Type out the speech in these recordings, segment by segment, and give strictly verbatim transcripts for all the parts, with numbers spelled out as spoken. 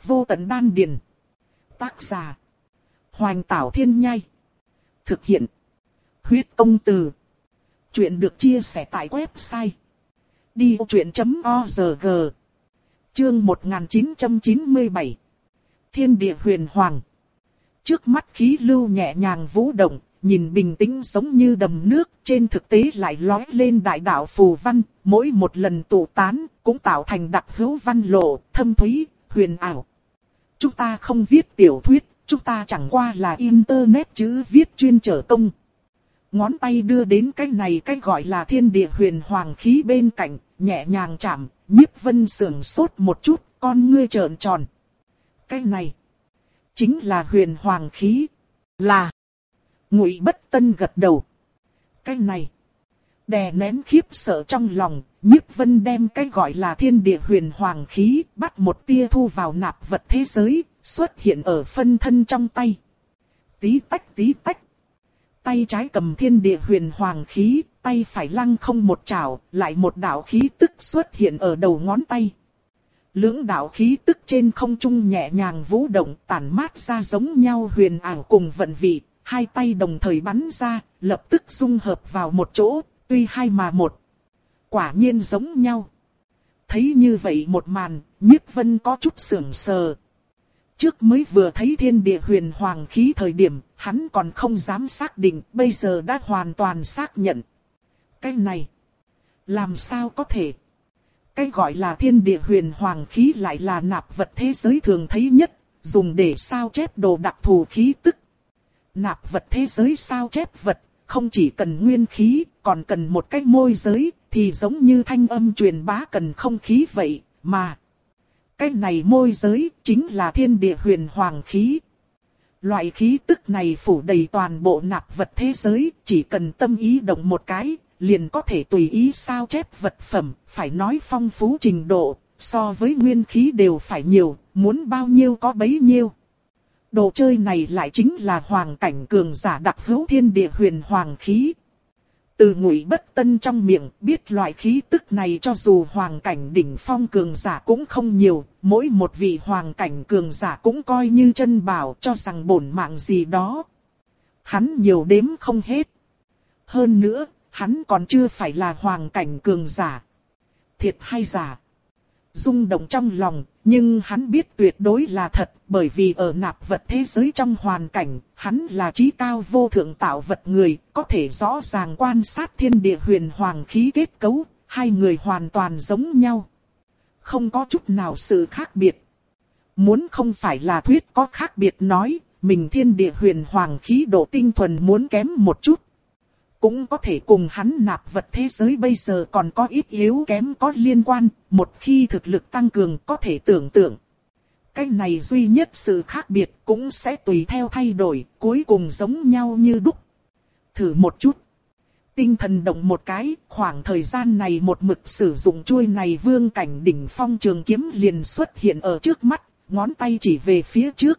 Vô tận đan điền. Tác giả. Hoành Tảo Thiên Nhai. Thực hiện. Huyết Công Từ. Chuyện được chia sẻ tại website đi vô chuyện chấm org. Chương một nghìn chín trăm chín mươi bảy. Thiên địa huyền hoàng. Trước mắt khí lưu nhẹ nhàng vũ động, nhìn bình tĩnh giống như đầm nước, trên thực tế lại lói lên đại đạo phù văn, mỗi một lần tụ tán, cũng tạo thành đặc hữu văn lộ, thâm thúy, huyền ảo. Chúng ta không viết tiểu thuyết, chúng ta chẳng qua là internet chữ viết chuyên trở công. Ngón tay đưa đến cái này cái gọi là thiên địa huyền hoàng khí bên cạnh, nhẹ nhàng chạm, Nhiếp Vân sưởng sốt một chút, con ngươi trợn tròn. Cái này chính là huyền hoàng khí. Là. Ngụy Bất Tân gật đầu. Cái này. Đè nén khiếp sợ trong lòng, Nhiếp Vân đem cái gọi là thiên địa huyền hoàng khí, bắt một tia thu vào nạp vật thế giới, xuất hiện ở phân thân trong tay. Tí tách tí tách. Tay trái cầm thiên địa huyền hoàng khí, tay phải lăng không một chảo, lại một đạo khí tức xuất hiện ở đầu ngón tay. Lưỡng đạo khí tức trên không trung nhẹ nhàng vũ động, tản mát ra giống nhau huyền ảo cùng vận vị, hai tay đồng thời bắn ra, lập tức dung hợp vào một chỗ, tuy hai mà một. Quả nhiên giống nhau. Thấy như vậy một màn, Nhiếp Vân có chút sững sờ. Trước mới vừa thấy thiên địa huyền hoàng khí thời điểm, hắn còn không dám xác định, bây giờ đã hoàn toàn xác nhận. Cái này, làm sao có thể? Cái gọi là thiên địa huyền hoàng khí lại là nạp vật thế giới thường thấy nhất, dùng để sao chép đồ đặc thù khí tức. Nạp vật thế giới sao chép vật, không chỉ cần nguyên khí, còn cần một cái môi giới, thì giống như thanh âm truyền bá cần không khí vậy, mà cái này môi giới chính là thiên địa huyền hoàng khí. Loại khí tức này phủ đầy toàn bộ nạp vật thế giới, chỉ cần tâm ý động một cái, liền có thể tùy ý sao chép vật phẩm, phải nói phong phú trình độ, so với nguyên khí đều phải nhiều, muốn bao nhiêu có bấy nhiêu. Đồ chơi này lại chính là hoàng cảnh cường giả đặc hữu thiên địa huyền hoàng khí. Từ Ngụy Bất Tân trong miệng biết loại khí tức này cho dù hoàng cảnh đỉnh phong cường giả cũng không nhiều, mỗi một vị hoàng cảnh cường giả cũng coi như chân bảo cho rằng bổn mạng gì đó. Hắn nhiều đếm không hết. Hơn nữa, hắn còn chưa phải là hoàng cảnh cường giả. Thiệt hay giả? Rung động trong lòng, nhưng hắn biết tuyệt đối là thật, bởi vì ở nạp vật thế giới trong hoàn cảnh, hắn là trí cao vô thượng tạo vật người, có thể rõ ràng quan sát thiên địa huyền hoàng khí kết cấu, hai người hoàn toàn giống nhau. Không có chút nào sự khác biệt. Muốn không phải là thuyết có khác biệt nói, mình thiên địa huyền hoàng khí độ tinh thuần muốn kém một chút. Cũng có thể cùng hắn nạp vật thế giới bây giờ còn có ít yếu kém có liên quan, một khi thực lực tăng cường có thể tưởng tượng. Cái này duy nhất sự khác biệt cũng sẽ tùy theo thay đổi, cuối cùng giống nhau như đúc. Thử một chút. Tinh thần động một cái, khoảng thời gian này một mực sử dụng chuôi này vương cảnh đỉnh phong trường kiếm liền xuất hiện ở trước mắt, ngón tay chỉ về phía trước.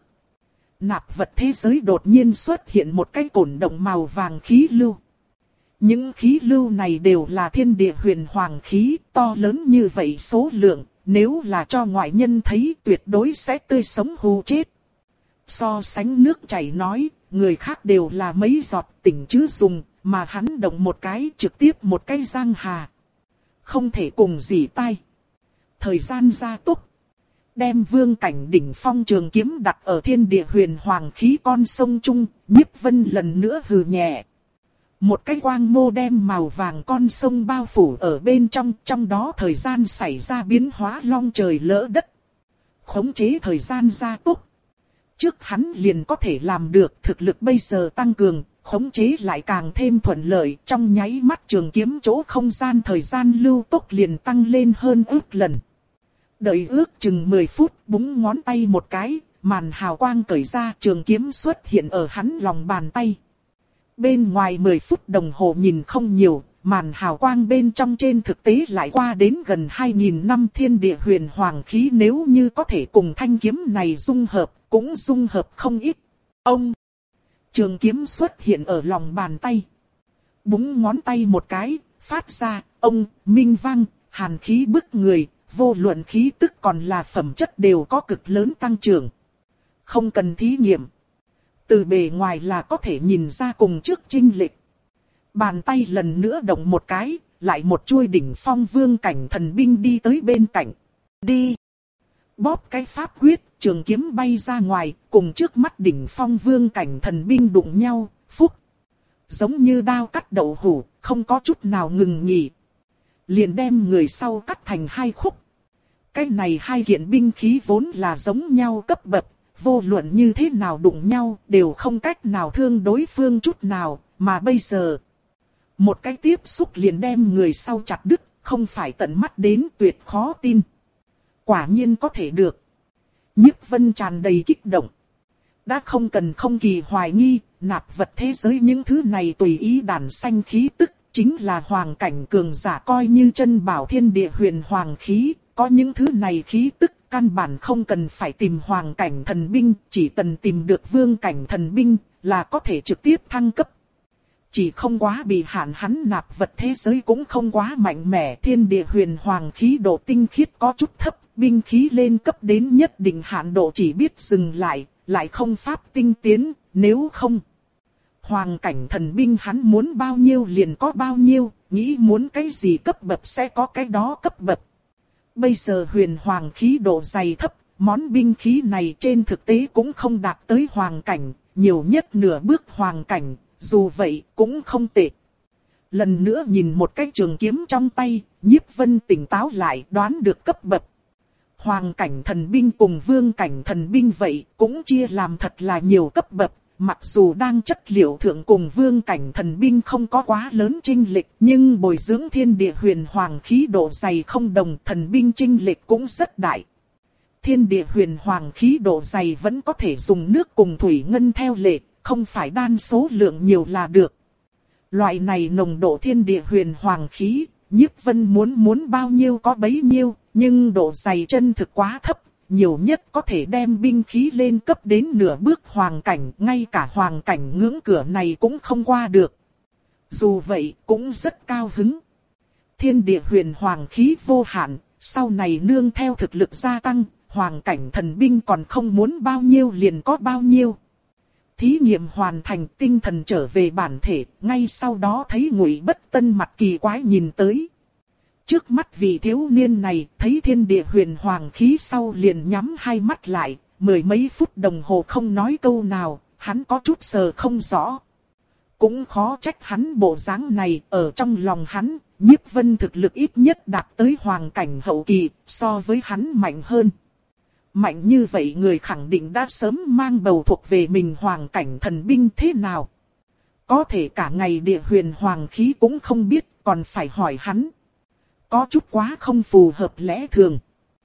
Nạp vật thế giới đột nhiên xuất hiện một cái cổn động màu vàng khí lưu. Những khí lưu này đều là thiên địa huyền hoàng khí, to lớn như vậy số lượng, nếu là cho ngoại nhân thấy tuyệt đối sẽ tươi sống hù chết. So sánh nước chảy nói, người khác đều là mấy giọt tỉnh chứ dùng, mà hắn động một cái trực tiếp một cái giang hà. Không thể cùng gì tay. Thời gian gia tốc. Đem vương cảnh đỉnh phong trường kiếm đặt ở thiên địa huyền hoàng khí con sông Trung, Nhiếp Vân lần nữa hừ nhẹ. Một cái quang mô đem màu vàng con sông bao phủ ở bên trong, trong đó thời gian xảy ra biến hóa long trời lỡ đất. Khống chế thời gian gia tốc. Trước hắn liền có thể làm được, thực lực bây giờ tăng cường, khống chế lại càng thêm thuận lợi, trong nháy mắt trường kiếm chỗ không gian thời gian lưu tốc liền tăng lên hơn ước lần. Đợi ước chừng mười phút, búng ngón tay một cái, màn hào quang cởi ra, trường kiếm xuất hiện ở hắn lòng bàn tay. Bên ngoài mười phút đồng hồ nhìn không nhiều, màn hào quang bên trong trên thực tế lại qua đến gần hai nghìn năm thiên địa huyền hoàng khí, nếu như có thể cùng thanh kiếm này dung hợp, cũng dung hợp không ít. Ông! Trường kiếm xuất hiện ở lòng bàn tay. Búng ngón tay một cái, phát ra, ông, minh vang, hàn khí bức người, vô luận khí tức còn là phẩm chất đều có cực lớn tăng trưởng. Không cần thí nghiệm. Từ bề ngoài là có thể nhìn ra cùng trước chênh lệch. Bàn tay lần nữa động một cái, lại một chuôi đỉnh phong vương cảnh thần binh đi tới bên cạnh. Đi! Bóp cái pháp quyết, trường kiếm bay ra ngoài, cùng trước mắt đỉnh phong vương cảnh thần binh đụng nhau, phúc. Giống như đao cắt đậu hũ, không có chút nào ngừng nghỉ. Liền đem người sau cắt thành hai khúc. Cái này hai kiện binh khí vốn là giống nhau cấp bậc, vô luận như thế nào đụng nhau đều không cách nào thương đối phương chút nào, mà bây giờ một cái tiếp xúc liền đem người sau chặt đứt, không phải tận mắt đến tuyệt khó tin. Quả nhiên có thể được. Nhiếp Vân tràn đầy kích động. Đã không cần không kỳ hoài nghi, nạp vật thế giới những thứ này tùy ý đàn xanh khí tức, chính là hoàng cảnh cường giả coi như chân bảo thiên địa huyền hoàng khí, có những thứ này khí tức căn bản không cần phải tìm hoàng cảnh thần binh, chỉ cần tìm được vương cảnh thần binh là có thể trực tiếp thăng cấp. Chỉ không quá bị hạn, hắn nạp vật thế giới cũng không quá mạnh mẽ, thiên địa huyền hoàng khí độ tinh khiết có chút thấp, binh khí lên cấp đến nhất định hạn độ chỉ biết dừng lại, lại không pháp tinh tiến, nếu không. Hoàng cảnh thần binh hắn muốn bao nhiêu liền có bao nhiêu, nghĩ muốn cái gì cấp bậc sẽ có cái đó cấp bậc. Bây giờ huyền hoàng khí độ dày thấp, món binh khí này trên thực tế cũng không đạt tới hoàng cảnh, nhiều nhất nửa bước hoàng cảnh, dù vậy cũng không tệ. Lần nữa nhìn một cái trường kiếm trong tay, Nhiếp Vân tỉnh táo lại đoán được cấp bậc. Hoàng cảnh thần binh cùng vương cảnh thần binh vậy cũng chia làm thật là nhiều cấp bậc. Mặc dù đang chất liệu thượng cùng vương cảnh thần binh không có quá lớn chênh lệch, nhưng bồi dưỡng thiên địa huyền hoàng khí độ dày không đồng, thần binh chênh lệch cũng rất đại. Thiên địa huyền hoàng khí độ dày vẫn có thể dùng nước cùng thủy ngân theo lệ, không phải đan số lượng nhiều là được. Loại này nồng độ thiên địa huyền hoàng khí, Nhiếp Vân muốn muốn bao nhiêu có bấy nhiêu, nhưng độ dày chân thực quá thấp. Nhiều nhất có thể đem binh khí lên cấp đến nửa bước hoàng cảnh, ngay cả hoàng cảnh ngưỡng cửa này cũng không qua được. Dù vậy cũng rất cao hứng. Thiên địa huyền hoàng khí vô hạn, sau này nương theo thực lực gia tăng, hoàng cảnh thần binh còn không muốn bao nhiêu liền có bao nhiêu. Thí nghiệm hoàn thành, tinh thần trở về bản thể, ngay sau đó thấy Ngụy Bất Tân mặt kỳ quái nhìn tới. Trước mắt vị thiếu niên này thấy thiên địa huyền hoàng khí sau liền nhắm hai mắt lại, mười mấy phút đồng hồ không nói câu nào, hắn có chút sờ không rõ. Cũng khó trách hắn bộ dáng này, ở trong lòng hắn, Nhiếp Vân thực lực ít nhất đạt tới hoàng cảnh hậu kỳ, so với hắn mạnh hơn. Mạnh như vậy người khẳng định đã sớm mang bầu thuộc về mình hoàng cảnh thần binh thế nào. Có thể cả ngày địa huyền hoàng khí cũng không biết, còn phải hỏi hắn. Có chút quá không phù hợp lẽ thường.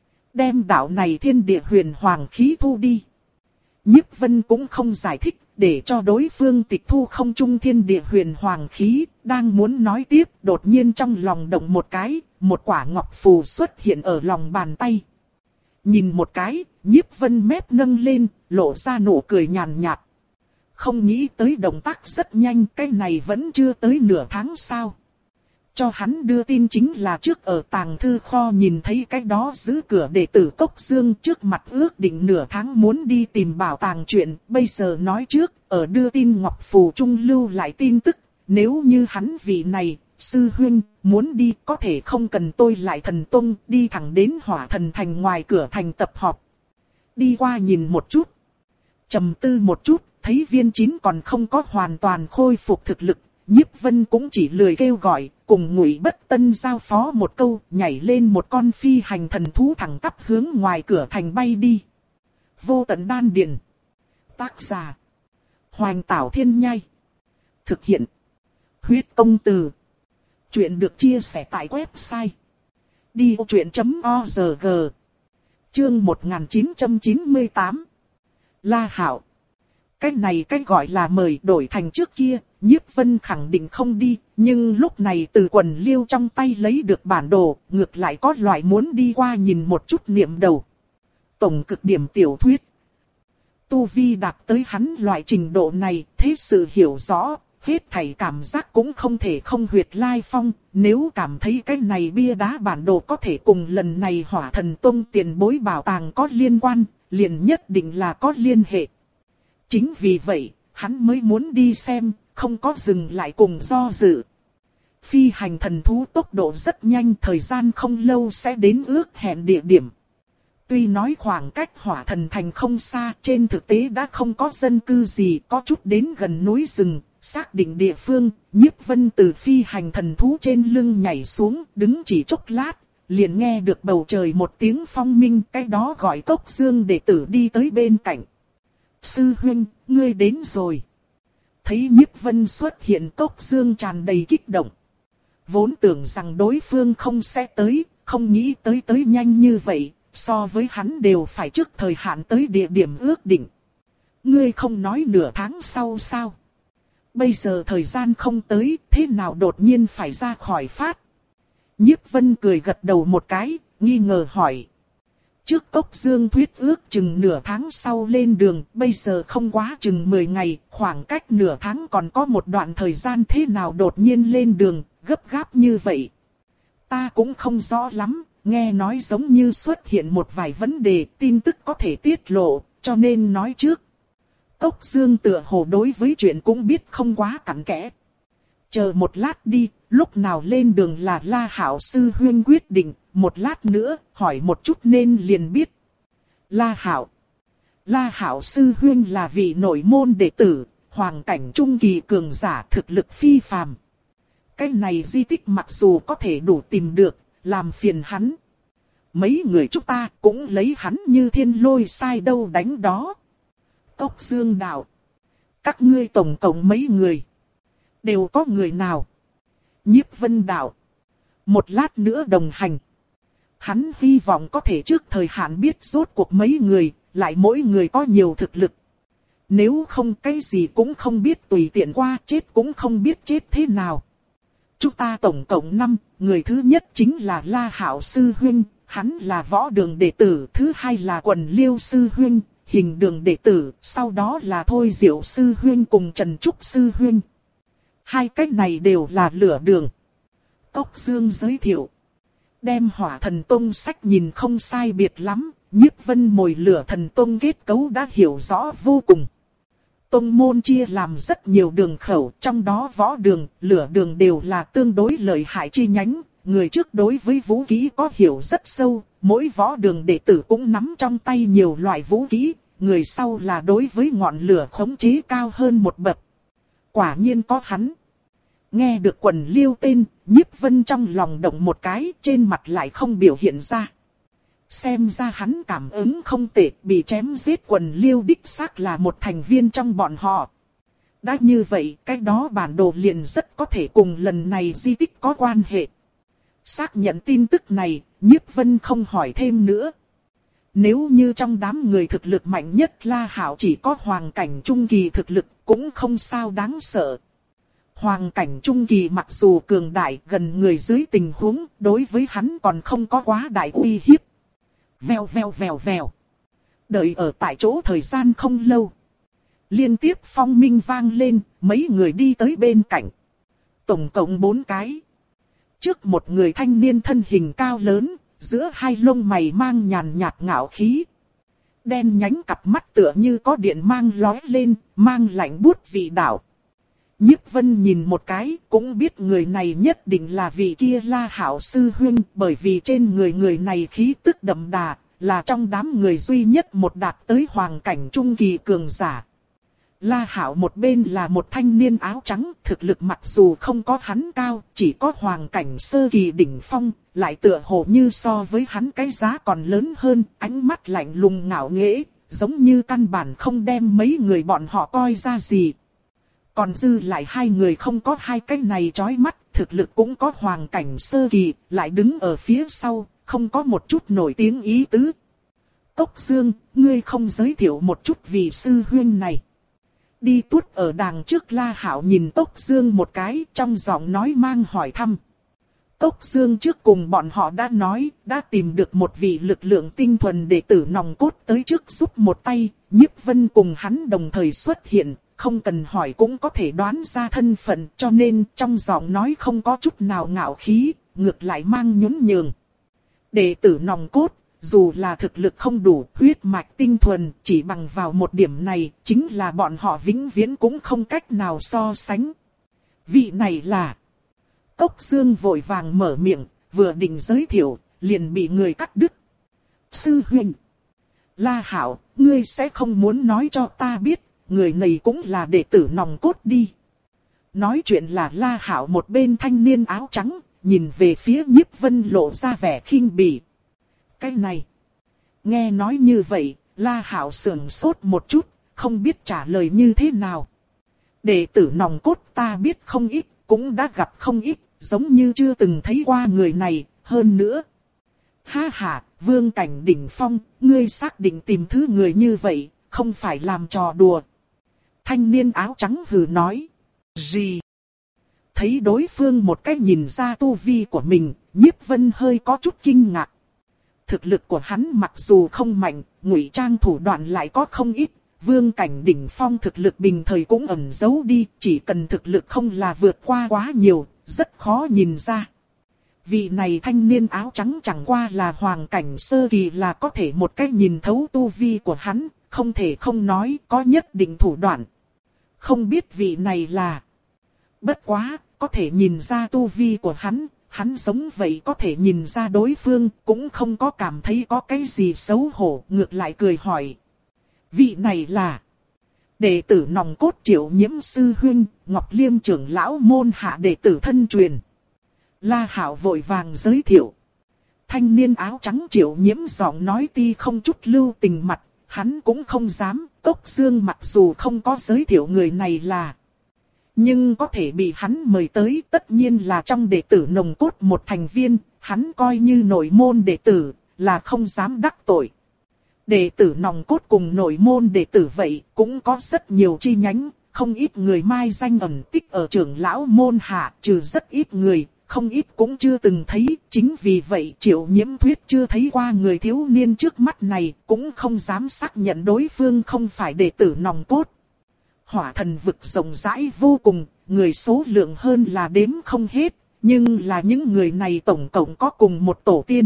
Đem đạo này thiên địa huyền hoàng khí thu đi. Nhiếp Vân cũng không giải thích, để cho đối phương tịch thu không trung thiên địa huyền hoàng khí. Đang muốn nói tiếp, đột nhiên trong lòng động một cái, một quả ngọc phù xuất hiện ở lòng bàn tay. Nhìn một cái, Nhiếp Vân mép nâng lên, lộ ra nụ cười nhàn nhạt. Không nghĩ tới động tác rất nhanh, cái này vẫn chưa tới nửa tháng sao. Cho hắn đưa tin chính là trước ở tàng thư kho nhìn thấy cái đó giữ cửa đệ tử Cốc Dương, trước mặt ước định nửa tháng muốn đi tìm bảo tàng chuyện, bây giờ nói trước, ở đưa tin Ngọc Phù Trung lưu lại tin tức, nếu như hắn vị này, sư huynh, muốn đi có thể không cần tôi lại thần tông, đi thẳng đến Hỏa Thần Thành ngoài cửa thành tập họp. Đi qua nhìn một chút, trầm tư một chút, thấy Viên Chín còn không có hoàn toàn khôi phục thực lực. Nhiếp Vân cũng chỉ lười kêu gọi, cùng Ngụy Bất Tân giao phó một câu, nhảy lên một con phi hành thần thú thẳng tắp hướng ngoài cửa thành bay đi. Vô Tận Đan Điền. Tác giả: Hoành Tảo Thiên Nhai. Thực hiện: Huyết Công Từ. Chuyện được chia sẻ tại website đi vô chuyện chấm org. Chương một nghìn chín trăm chín mươi tám. La Hạo. Cái này cái gọi là mời đổi thành trước kia, Nhiếp Vân khẳng định không đi, nhưng lúc này từ quần liêu trong tay lấy được bản đồ, ngược lại có loại muốn đi qua nhìn một chút niệm đầu. Tổng cực điểm tiểu thuyết. Tu vi đạt tới hắn loại trình độ này, thế sự hiểu rõ, hết thảy cảm giác cũng không thể không huyệt lai phong, nếu cảm thấy cái này bia đá bản đồ có thể cùng lần này Hỏa Thần Tông tiền bối bảo tàng có liên quan, liền nhất định là có liên hệ. Chính vì vậy, hắn mới muốn đi xem, không có dừng lại cùng do dự. Phi hành thần thú tốc độ rất nhanh, thời gian không lâu sẽ đến ước hẹn địa điểm. Tuy nói khoảng cách Hỏa Thần Thành không xa, trên thực tế đã không có dân cư gì, có chút đến gần núi rừng, xác định địa phương, Nhiếp Vân từ phi hành thần thú trên lưng nhảy xuống, đứng chỉ chốc lát, liền nghe được bầu trời một tiếng phong minh, cái đó gọi Cốc Dương đệ tử đi tới bên cạnh. Sư huynh, ngươi đến rồi. Thấy Nhiếp Vân xuất hiện, Cốc Dương tràn đầy kích động. Vốn tưởng rằng đối phương không sẽ tới, không nghĩ tới tới nhanh như vậy, so với hắn đều phải trước thời hạn tới địa điểm ước định. Ngươi không nói nửa tháng sau sao? Bây giờ thời gian không tới, thế nào đột nhiên phải ra khỏi phát? Nhiếp Vân cười gật đầu một cái, nghi ngờ hỏi. Trước Cốc Dương thuyết ước chừng nửa tháng sau lên đường, bây giờ không quá chừng mười ngày, khoảng cách nửa tháng còn có một đoạn thời gian, thế nào đột nhiên lên đường, gấp gáp như vậy? Ta cũng không rõ lắm, nghe nói giống như xuất hiện một vài vấn đề, tin tức có thể tiết lộ, cho nên nói trước. Cốc Dương tựa hồ đối với chuyện cũng biết không quá cặn kẽ. Chờ một lát đi, lúc nào lên đường là La Hạo sư huynh quyết định, một lát nữa, hỏi một chút nên liền biết. La Hạo. La Hạo sư huynh là vị nội môn đệ tử, hoàng cảnh trung kỳ cường giả, thực lực phi phàm. Cái này di tích mặc dù có thể đủ tìm được, làm phiền hắn. Mấy người chúng ta cũng lấy hắn như thiên lôi sai đâu đánh đó. Cốc Dương đạo. Các ngươi tổng cộng mấy người? Đều có người nào? Nhiếp Vân đạo. Một lát nữa đồng hành. Hắn hy vọng có thể trước thời hạn biết rốt cuộc mấy người, lại mỗi người có nhiều thực lực. Nếu không cái gì cũng không biết tùy tiện qua, chết cũng không biết chết thế nào. Chúng ta tổng cộng năm, người thứ nhất chính là La Hạo sư huynh, hắn là võ đường đệ tử, thứ hai là Quần Liêu sư huynh, hình đường đệ tử, sau đó là Thôi Diệu sư huynh cùng Trần Trúc sư huynh. Hai cái này đều là lửa đường. Cốc Dương giới thiệu. Đem Hỏa Thần Tông sách nhìn không sai biệt lắm, Nhiếp Vân mồi lửa thần tông kết cấu đã hiểu rõ vô cùng. Tông môn chia làm rất nhiều đường khẩu, trong đó võ đường, lửa đường đều là tương đối lợi hại chi nhánh. Người trước đối với vũ khí có hiểu rất sâu, mỗi võ đường đệ tử cũng nắm trong tay nhiều loại vũ khí, người sau là đối với ngọn lửa khống chế cao hơn một bậc. Quả nhiên có hắn. Nghe được Quần Liêu tên, Nhiếp Vân trong lòng động một cái, trên mặt lại không biểu hiện ra. Xem ra hắn cảm ứng không tệ, bị chém giết Quần Liêu đích xác là một thành viên trong bọn họ. Đã như vậy, cái đó bản đồ liền rất có thể cùng lần này di tích có quan hệ. Xác nhận tin tức này, Nhiếp Vân không hỏi thêm nữa. Nếu như trong đám người thực lực mạnh nhất La Hạo chỉ có hoàng cảnh trung kỳ thực lực, cũng không sao đáng sợ. Hoàng cảnh trung kỳ mặc dù cường đại gần người dưới tình huống, đối với hắn còn không có quá đại uy hiếp. Vèo vèo vèo vèo. Đợi ở tại chỗ thời gian không lâu. Liên tiếp phong minh vang lên, mấy người đi tới bên cạnh. Tổng cộng bốn cái. Trước một người thanh niên thân hình cao lớn, giữa hai lông mày mang nhàn nhạt ngạo khí. Đen nhánh cặp mắt tựa như có điện mang lóe lên, mang lạnh buốt vị đạo. Nhiếp Vân nhìn một cái, cũng biết người này nhất định là vị kia La Hạo sư huynh, bởi vì trên người người này khí tức đậm đà, là trong đám người duy nhất một đạt tới hoàng cảnh trung kỳ cường giả. La Hạo một bên là một thanh niên áo trắng, thực lực mặc dù không có hắn cao, chỉ có hoàng cảnh sơ kỳ đỉnh phong, lại tựa hồ như so với hắn cái giá còn lớn hơn, ánh mắt lạnh lùng ngạo nghễ, giống như căn bản không đem mấy người bọn họ coi ra gì. Còn dư lại hai người không có hai cái này chói mắt, thực lực cũng có hoàng cảnh sơ kỳ, lại đứng ở phía sau, không có một chút nổi tiếng ý tứ. Cốc Dương, ngươi không giới thiệu một chút vị sư huynh này. Đi tuốt ở đằng trước La Hạo nhìn Cốc Dương một cái, trong giọng nói mang hỏi thăm. Cốc Dương trước cùng bọn họ đã nói, đã tìm được một vị lực lượng tinh thuần đệ tử nòng cốt tới trước giúp một tay, Nhiếp Vân cùng hắn đồng thời xuất hiện. không cần hỏi cũng có thể đoán ra thân phận, cho nên trong giọng nói không có chút nào ngạo khí, ngược lại mang nhún nhường. Đệ tử nòng cốt, dù là thực lực không đủ, huyết mạch tinh thuần, chỉ bằng vào một điểm này, chính là bọn họ vĩnh viễn cũng không cách nào so sánh. Vị này là... Cốc Dương vội vàng mở miệng, vừa định giới thiệu, liền bị người cắt đứt. Sư huynh, La Hạo, ngươi sẽ không muốn nói cho ta biết, người này cũng là đệ tử nòng cốt đi. Nói chuyện là La Hạo một bên thanh niên áo trắng, nhìn về phía Nhiếp Vân lộ ra vẻ khinh bỉ. Cái này, nghe nói như vậy, La Hạo sườn sốt một chút, không biết trả lời như thế nào. Đệ tử nòng cốt ta biết không ít, cũng đã gặp không ít, giống như chưa từng thấy qua người này, hơn nữa. Ha ha, vương cảnh đỉnh phong, ngươi xác định tìm thứ người như vậy, không phải làm trò đùa. Thanh niên áo trắng hừ nói. Gì? Thấy đối phương một cách nhìn ra tu vi của mình, Nhiếp Vân hơi có chút kinh ngạc. Thực lực của hắn mặc dù không mạnh, ngụy trang thủ đoạn lại có không ít. Vương cảnh đỉnh phong thực lực bình thời cũng ẩn giấu đi, chỉ cần thực lực không là vượt qua quá nhiều, rất khó nhìn ra. Vị này thanh niên áo trắng chẳng qua là hoàng cảnh sơ kỳ là có thể một cách nhìn thấu tu vi của hắn, không thể không nói có nhất định thủ đoạn. Không biết vị này là... Bất quá, có thể nhìn ra tu vi của hắn, hắn giống vậy có thể nhìn ra đối phương, cũng không có cảm thấy có cái gì xấu hổ, ngược lại cười hỏi. Vị này là... Đệ tử nòng cốt Triệu Nhiễm sư huynh, Ngọc Liêm trưởng lão môn hạ đệ tử thân truyền. La Hạo vội vàng giới thiệu. Thanh niên áo trắng Triệu Nhiễm giọng nói ti không chút lưu tình mặt, hắn cũng không dám. Cốc Dương mặc dù không có giới thiệu người này là, nhưng có thể bị hắn mời tới tất nhiên là trong đệ tử nòng cốt một thành viên, hắn coi như nội môn đệ tử, là không dám đắc tội. Đệ tử nòng cốt cùng nội môn đệ tử vậy cũng có rất nhiều chi nhánh, không ít người mai danh ẩn tích ở trưởng lão môn hạ, trừ rất ít người, không ít cũng chưa từng thấy. Chính vì vậy Triệu Nhiễm thuyết chưa thấy qua người thiếu niên trước mắt này, cũng không dám xác nhận đối phương không phải đệ tử nòng cốt. Hỏa thần vực rộng rãi vô cùng, người số lượng hơn là đếm không hết, nhưng là những người này tổng cộng có cùng một tổ tiên.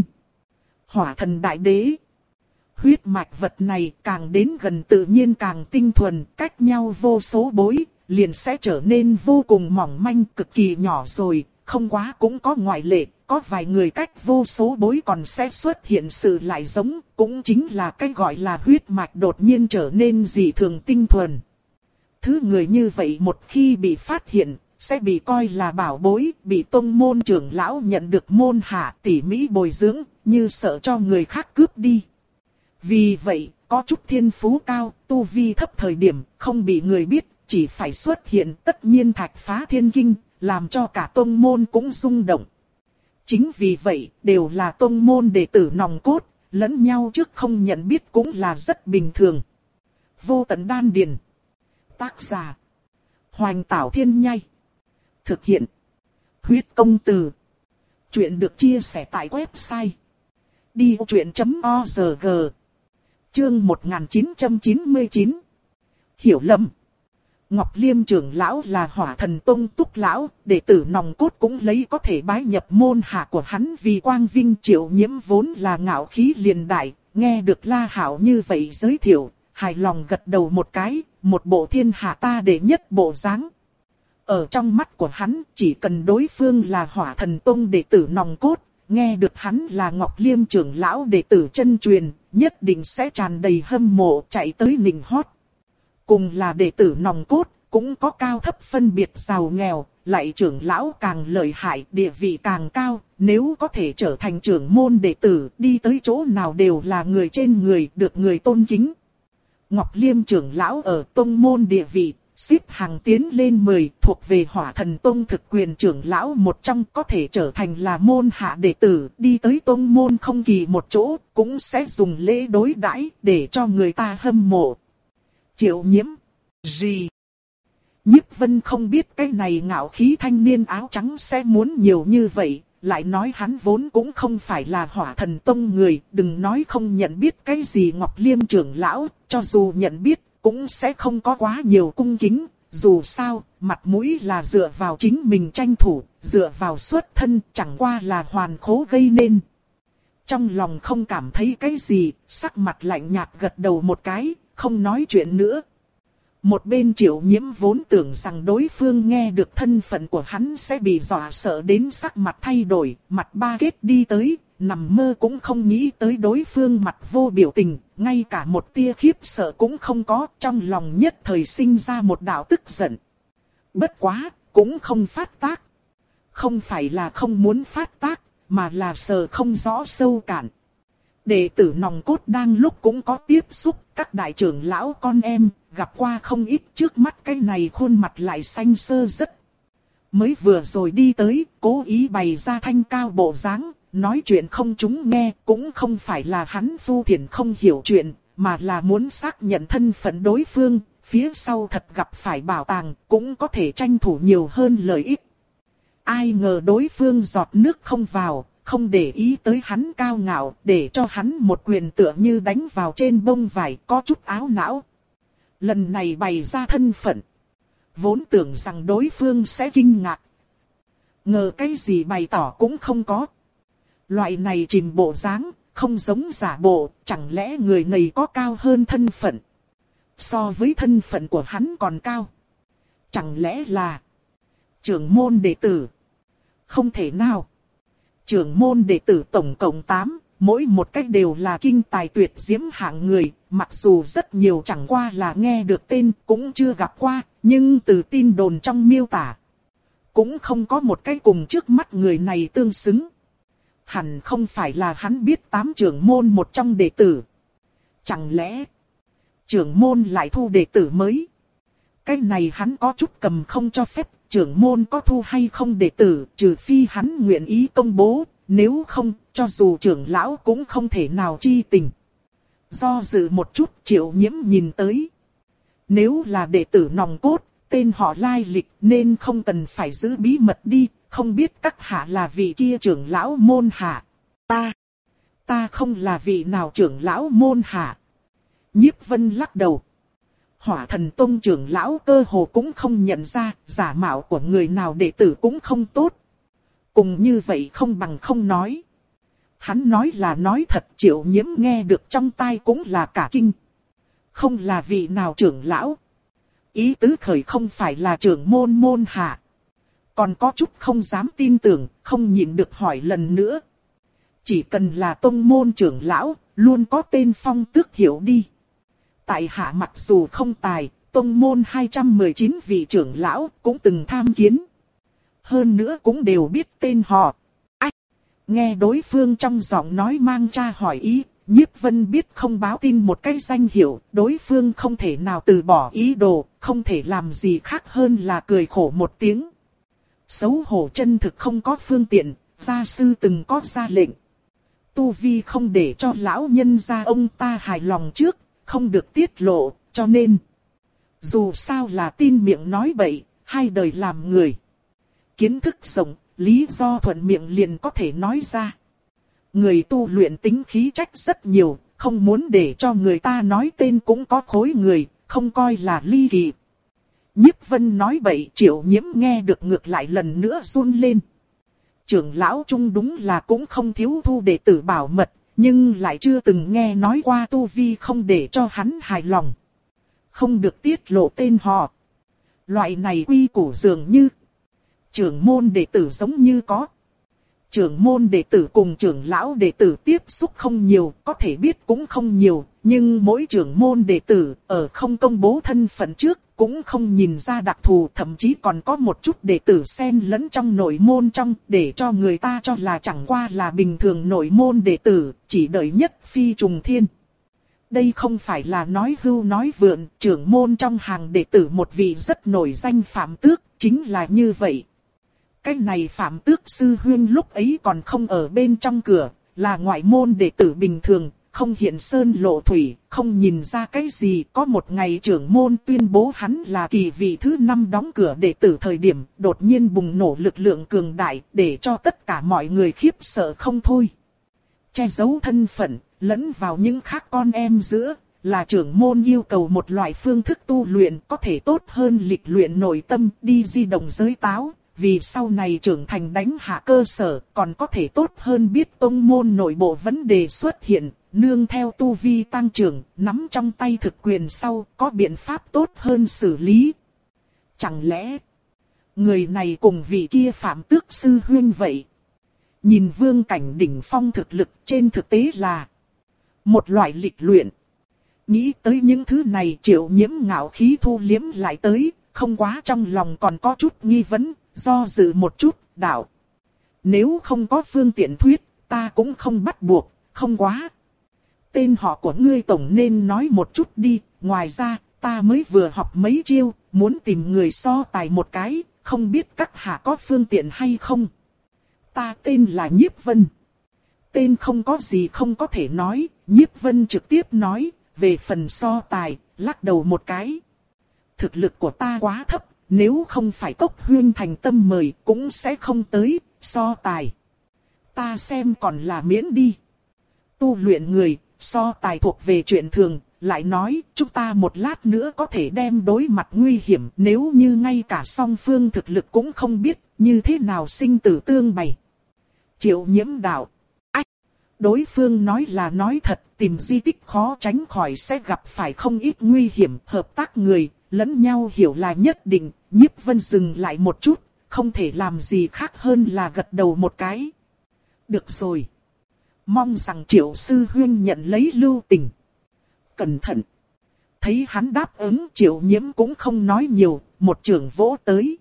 Hỏa thần đại đế. Huyết mạch vật này càng đến gần tự nhiên càng tinh thuần, cách nhau vô số bối, liền sẽ trở nên vô cùng mỏng manh, cực kỳ nhỏ rồi, không quá cũng có ngoại lệ, có vài người cách vô số bối còn sẽ xuất hiện sự lại giống, cũng chính là cái gọi là huyết mạch đột nhiên trở nên dị thường tinh thuần. Thứ người như vậy một khi bị phát hiện, sẽ bị coi là bảo bối, bị tông môn trưởng lão nhận được môn hạ tỉ mỉ bồi dưỡng, như sợ cho người khác cướp đi. Vì vậy, có chút thiên phú cao, tu vi thấp thời điểm, không bị người biết, chỉ phải xuất hiện tất nhiên thạch phá thiên kinh, làm cho cả tông môn cũng rung động. Chính vì vậy, đều là tông môn đệ tử nòng cốt, lẫn nhau trước không nhận biết cũng là rất bình thường. Vô tận đan điền. Tác giả. Hoành Tảo Thiên Nhai. Thực hiện. Huyết Công Từ. Chuyện được chia sẻ tại website. đi ô chuyện chấm o rờ giê. Chương một nghìn chín trăm chín mươi chín. Hiểu lầm. Ngọc Liêm trưởng lão là Hỏa Thần Tông túc lão, đệ tử nòng cốt cũng lấy có thể bái nhập môn hạ của hắn vì quang vinh. Triệu Nhiễm vốn là ngạo khí liền đại, nghe được La Hạo như vậy giới thiệu, hài lòng gật đầu một cái, một bộ thiên hạ ta đệ nhất bộ dáng. Ở trong mắt của hắn, chỉ cần đối phương là Hỏa Thần Tông đệ tử nòng cốt, nghe được hắn là Ngọc Liêm trưởng lão đệ tử chân truyền, nhất định sẽ tràn đầy hâm mộ chạy tới nịnh hót. Cùng là đệ tử nòng cốt, cũng có cao thấp phân biệt giàu nghèo, lại trưởng lão càng lợi hại, địa vị càng cao, nếu có thể trở thành trưởng môn đệ tử, đi tới chỗ nào đều là người trên người, được người tôn kính. Ngọc Liêm trưởng lão ở tông môn địa vị, xếp hàng tiến lên mười, thuộc về Hỏa Thần Tông thực quyền trưởng lão một trong, có thể trở thành là môn hạ đệ tử, đi tới tông môn không kỳ một chỗ, cũng sẽ dùng lễ đối đãi để cho người ta hâm mộ. Triệu Nhiễm. Gì? Nhiếp Vân không biết cái này ngạo khí thanh niên áo trắng sẽ muốn nhiều như vậy, lại nói hắn vốn cũng không phải là Hỏa Thần Tông người, đừng nói không nhận biết cái gì Ngọc Liêm trưởng lão, cho dù nhận biết, cũng sẽ không có quá nhiều cung kính. Dù sao, mặt mũi là dựa vào chính mình tranh thủ, dựa vào xuất thân chẳng qua là hoàn khố gây nên. Trong lòng không cảm thấy cái gì, sắc mặt lạnh nhạt gật đầu một cái, không nói chuyện nữa. Một bên Triệu Nhiễm vốn tưởng rằng đối phương nghe được thân phận của hắn sẽ bị dọa sợ đến sắc mặt thay đổi, mặt ba kết đi tới, nằm mơ cũng không nghĩ tới đối phương mặt vô biểu tình, ngay cả một tia khiếp sợ cũng không có, trong lòng nhất thời sinh ra một đạo tức giận. Bất quá, cũng không phát tác. Không phải là không muốn phát tác, mà là sợ không rõ sâu cạn. Đệ tử nòng cốt đang lúc cũng có tiếp xúc, các đại trưởng lão con em, gặp qua không ít, trước mắt cái này khuôn mặt lại xanh xơ rất. Mới vừa rồi đi tới, cố ý bày ra thanh cao bộ dáng, nói chuyện không chúng nghe, cũng không phải là hắn phu thiển không hiểu chuyện, mà là muốn xác nhận thân phận đối phương, phía sau thật gặp phải bảo tàng, cũng có thể tranh thủ nhiều hơn lợi ích. Ai ngờ đối phương giọt nước không vào, không để ý tới hắn cao ngạo, để cho hắn một quyền tựa như đánh vào trên bông vải, có chút áo não. Lần này bày ra thân phận, vốn tưởng rằng đối phương sẽ kinh ngạc. Ngờ cái gì bày tỏ cũng không có. Loại này chìm bộ dáng, không giống giả bộ, chẳng lẽ người này có cao hơn thân phận? So với thân phận của hắn còn cao. Chẳng lẽ là trưởng môn đệ tử? Không thể nào. Trưởng môn đệ tử tổng cộng tám, mỗi một cách đều là kinh tài tuyệt diễm hạng người, mặc dù rất nhiều chẳng qua là nghe được tên cũng chưa gặp qua, nhưng từ tin đồn trong miêu tả, cũng không có một cái cùng trước mắt người này tương xứng. Hẳn không phải là hắn biết tám trưởng môn một trong đệ tử. Chẳng lẽ trưởng môn lại thu đệ tử mới? Cái này hắn có chút cầm không cho phép, trưởng môn có thu hay không đệ tử, trừ phi hắn nguyện ý công bố, nếu không, cho dù trưởng lão cũng không thể nào chi tình. Do dự một chút, Triệu Nhiễm nhìn tới. Nếu là đệ tử nòng cốt, tên họ lai lịch nên không cần phải giữ bí mật đi, không biết các hạ là vị kia trưởng lão môn hạ. Ta, ta không là vị nào trưởng lão môn hạ. Nhiếp Vân lắc đầu. Hỏa Thần Tông trưởng lão cơ hồ cũng không nhận ra, giả mạo của người nào đệ tử cũng không tốt. Cùng như vậy không bằng không nói. Hắn nói là nói thật, Triệu Nhiễm nghe được trong tai cũng là cả kinh. Không là vị nào trưởng lão. Ý tứ khởi không phải là trưởng môn môn hạ. Còn có chút không dám tin tưởng, không nhịn được hỏi lần nữa. Chỉ cần là tông môn trưởng lão, luôn có tên phong tước hiệu đi. Tại hạ mặc dù không tài, tông môn hai trăm mười chín vị trưởng lão cũng từng tham kiến. Hơn nữa cũng đều biết tên họ. Ách! Nghe đối phương trong giọng nói mang tra hỏi ý, Nhiếp Vân biết không báo tin một cái danh hiệu, đối phương không thể nào từ bỏ ý đồ, không thể làm gì khác hơn là cười khổ một tiếng. Xấu hổ chân thực không có phương tiện, gia sư từng có ra lệnh. Tu vi không để cho lão nhân gia ông ta hài lòng trước, không được tiết lộ, cho nên dù sao là tin miệng nói bậy, hai đời làm người. Kiến thức rộng, lý do thuận miệng liền có thể nói ra. Người tu luyện tính khí trách rất nhiều, không muốn để cho người ta nói tên cũng có khối người, không coi là ly kỳ. Nhiếp Vân nói bậy, Triệu Nhiễm nghe được ngược lại lần nữa run lên. Trưởng lão Trung đúng là cũng không thiếu thu đệ tử bảo mật, nhưng lại chưa từng nghe nói qua tu vi không để cho hắn hài lòng. Không được tiết lộ tên họ. Loại này quy củ dường như trưởng môn đệ tử giống như có. Trưởng môn đệ tử cùng trưởng lão đệ tử tiếp xúc không nhiều, có thể biết cũng không nhiều, nhưng mỗi trưởng môn đệ tử ở không công bố thân phận trước cũng không nhìn ra đặc thù, thậm chí còn có một chút đệ tử xen lẫn trong nội môn trong, để cho người ta cho là chẳng qua là bình thường nội môn đệ tử, chỉ đợi nhất phi trùng thiên. Đây không phải là nói hưu nói vượn, trưởng môn trong hàng đệ tử một vị rất nổi danh Phạm Tước, chính là như vậy. Cái này Phạm Tước sư huyên lúc ấy còn không ở bên trong cửa, là ngoại môn đệ tử bình thường, không hiện sơn lộ thủy, không nhìn ra cái gì. Có một ngày trưởng môn tuyên bố hắn là kỳ vị thứ năm đóng cửa đệ tử thời điểm, đột nhiên bùng nổ lực lượng cường đại, để cho tất cả mọi người khiếp sợ không thôi. Che giấu thân phận, lẫn vào những khác con em giữa, là trưởng môn yêu cầu một loại phương thức tu luyện có thể tốt hơn lịch luyện nội tâm đi di động giới táo, vì sau này trưởng thành đánh hạ cơ sở còn có thể tốt hơn biết tông môn nội bộ vấn đề xuất hiện, nương theo tu vi tăng trưởng, nắm trong tay thực quyền sau có biện pháp tốt hơn xử lý. Chẳng lẽ người này cùng vị kia Phạm Tước sư huynh vậy? Nhìn vương cảnh đỉnh phong thực lực trên thực tế là một loại lịch luyện. Nghĩ tới những thứ này Triệu Nhiễm ngạo khí thu liếm lại tới, không quá trong lòng còn có chút nghi vấn, do dự một chút, đạo. Nếu không có phương tiện thuyết, ta cũng không bắt buộc, không quá. Tên họ của ngươi tổng nên nói một chút đi, ngoài ra, ta mới vừa học mấy chiêu, muốn tìm người so tài một cái, không biết các hạ có phương tiện hay không. Ta tên là Nhiếp Vân. Tên không có gì không có thể nói, Nhiếp Vân trực tiếp nói, về phần so tài, lắc đầu một cái. Thực lực của ta quá thấp, nếu không phải Cốc Huyên thành tâm mời cũng sẽ không tới, so tài. Ta xem còn là miễn đi. Tu luyện người, so tài thuộc về chuyện thường, lại nói chúng ta một lát nữa có thể đem đối mặt nguy hiểm nếu như ngay cả song phương thực lực cũng không biết, như thế nào sinh tử tương bày. Triệu Nhiễm đạo. Ách! Đối phương nói là nói thật, tìm di tích khó tránh khỏi sẽ gặp phải không ít nguy hiểm, hợp tác người, lẫn nhau hiểu là nhất định. Nhiếp Vân dừng lại một chút, không thể làm gì khác hơn là gật đầu một cái. Được rồi. Mong rằng Triệu sư huynh nhận lấy lưu tình. Cẩn thận. Thấy hắn đáp ứng, Triệu Nhiễm cũng không nói nhiều, một chưởng vỗ tới.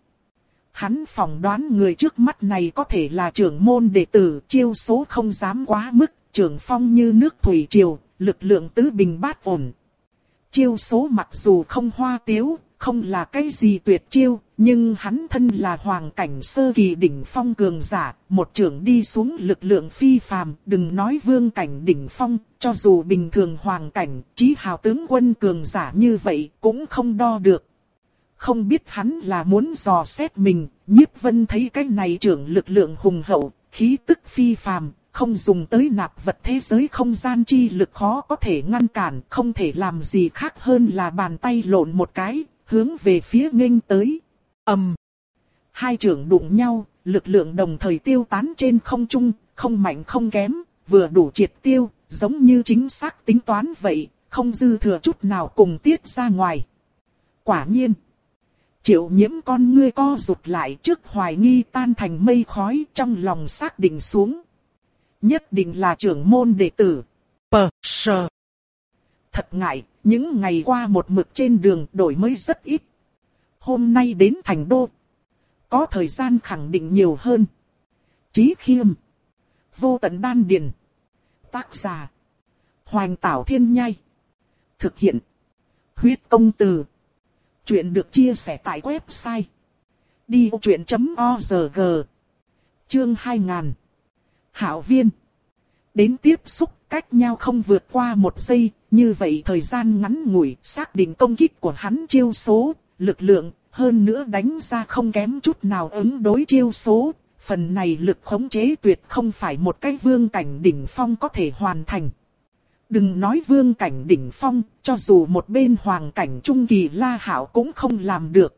Hắn phỏng đoán người trước mắt này có thể là trưởng môn đệ tử, chiêu số không dám quá mức, trưởng phong như nước thủy triều, lực lượng tứ bình bát ổn. Chiêu số mặc dù không hoa tiếu, không là cái gì tuyệt chiêu, nhưng hắn thân là hoàng cảnh sơ kỳ đỉnh phong cường giả, một chưởng đi xuống lực lượng phi phàm, đừng nói vương cảnh đỉnh phong, cho dù bình thường hoàng cảnh, chí hào tướng quân cường giả như vậy cũng không đo được. Không biết hắn là muốn dò xét mình, Nhiếp Vân thấy cái này chưởng lực lượng hùng hậu, khí tức phi phàm, không dùng tới nạp vật thế giới không gian chi lực khó có thể ngăn cản, không thể làm gì khác hơn là bàn tay lộn một cái, hướng về phía nghênh tới. Ầm! Um. Hai chưởng đụng nhau, lực lượng đồng thời tiêu tán trên không trung, không mạnh không kém, vừa đủ triệt tiêu, giống như chính xác tính toán vậy, không dư thừa chút nào cùng tiết ra ngoài. Quả nhiên! Triệu Nhiễm con ngươi co rụt lại trước hoài nghi tan thành mây khói, trong lòng xác định xuống. Nhất định là trưởng môn đệ tử. Pờ sờ. Thật ngại, những ngày qua một mực trên đường đổi mới rất ít. Hôm nay đến thành đô. Có thời gian khẳng định nhiều hơn. Chí Khiêm. Vô tận đan điền. Tác giả. Hoành Tảo Thiên Nhai. Thực hiện. Huyết Công Từ. Chuyện được chia sẻ tại website đi vô chuyện chấm org. Chương hai nghìn. Hạo Viên. Đến tiếp xúc cách nhau không vượt qua một giây, như vậy thời gian ngắn ngủi xác định công kích của hắn chiêu số, lực lượng, hơn nữa đánh ra không kém chút nào ứng đối chiêu số. Phần này lực khống chế tuyệt không phải một cái vương cảnh đỉnh phong có thể hoàn thành. Đừng nói vương cảnh đỉnh phong, cho dù một bên hoàng cảnh trung kỳ La Hạo cũng không làm được.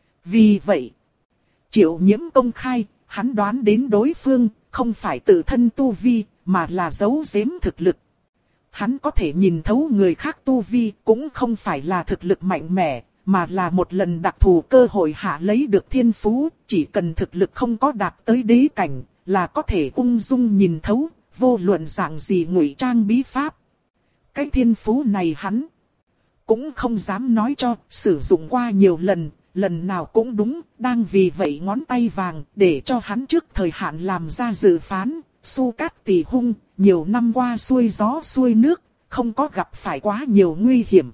Vì vậy, Triệu Nhiễm công khai, hắn đoán đến đối phương, không phải tự thân tu vi, mà là giấu giếm thực lực. Hắn có thể nhìn thấu người khác tu vi, cũng không phải là thực lực mạnh mẽ, mà là một lần đặc thù cơ hội hạ lấy được thiên phú, chỉ cần thực lực không có đạt tới đế cảnh, là có thể ung dung nhìn thấu, vô luận dạng gì ngụy trang bí pháp. Cái thiên phú này hắn cũng không dám nói cho, sử dụng qua nhiều lần, lần nào cũng đúng, đang vì vậy ngón tay vàng, để cho hắn trước thời hạn làm ra dự phán. Su Cát Tỳ hung, nhiều năm qua xuôi gió xuôi nước, không có gặp phải quá nhiều nguy hiểm.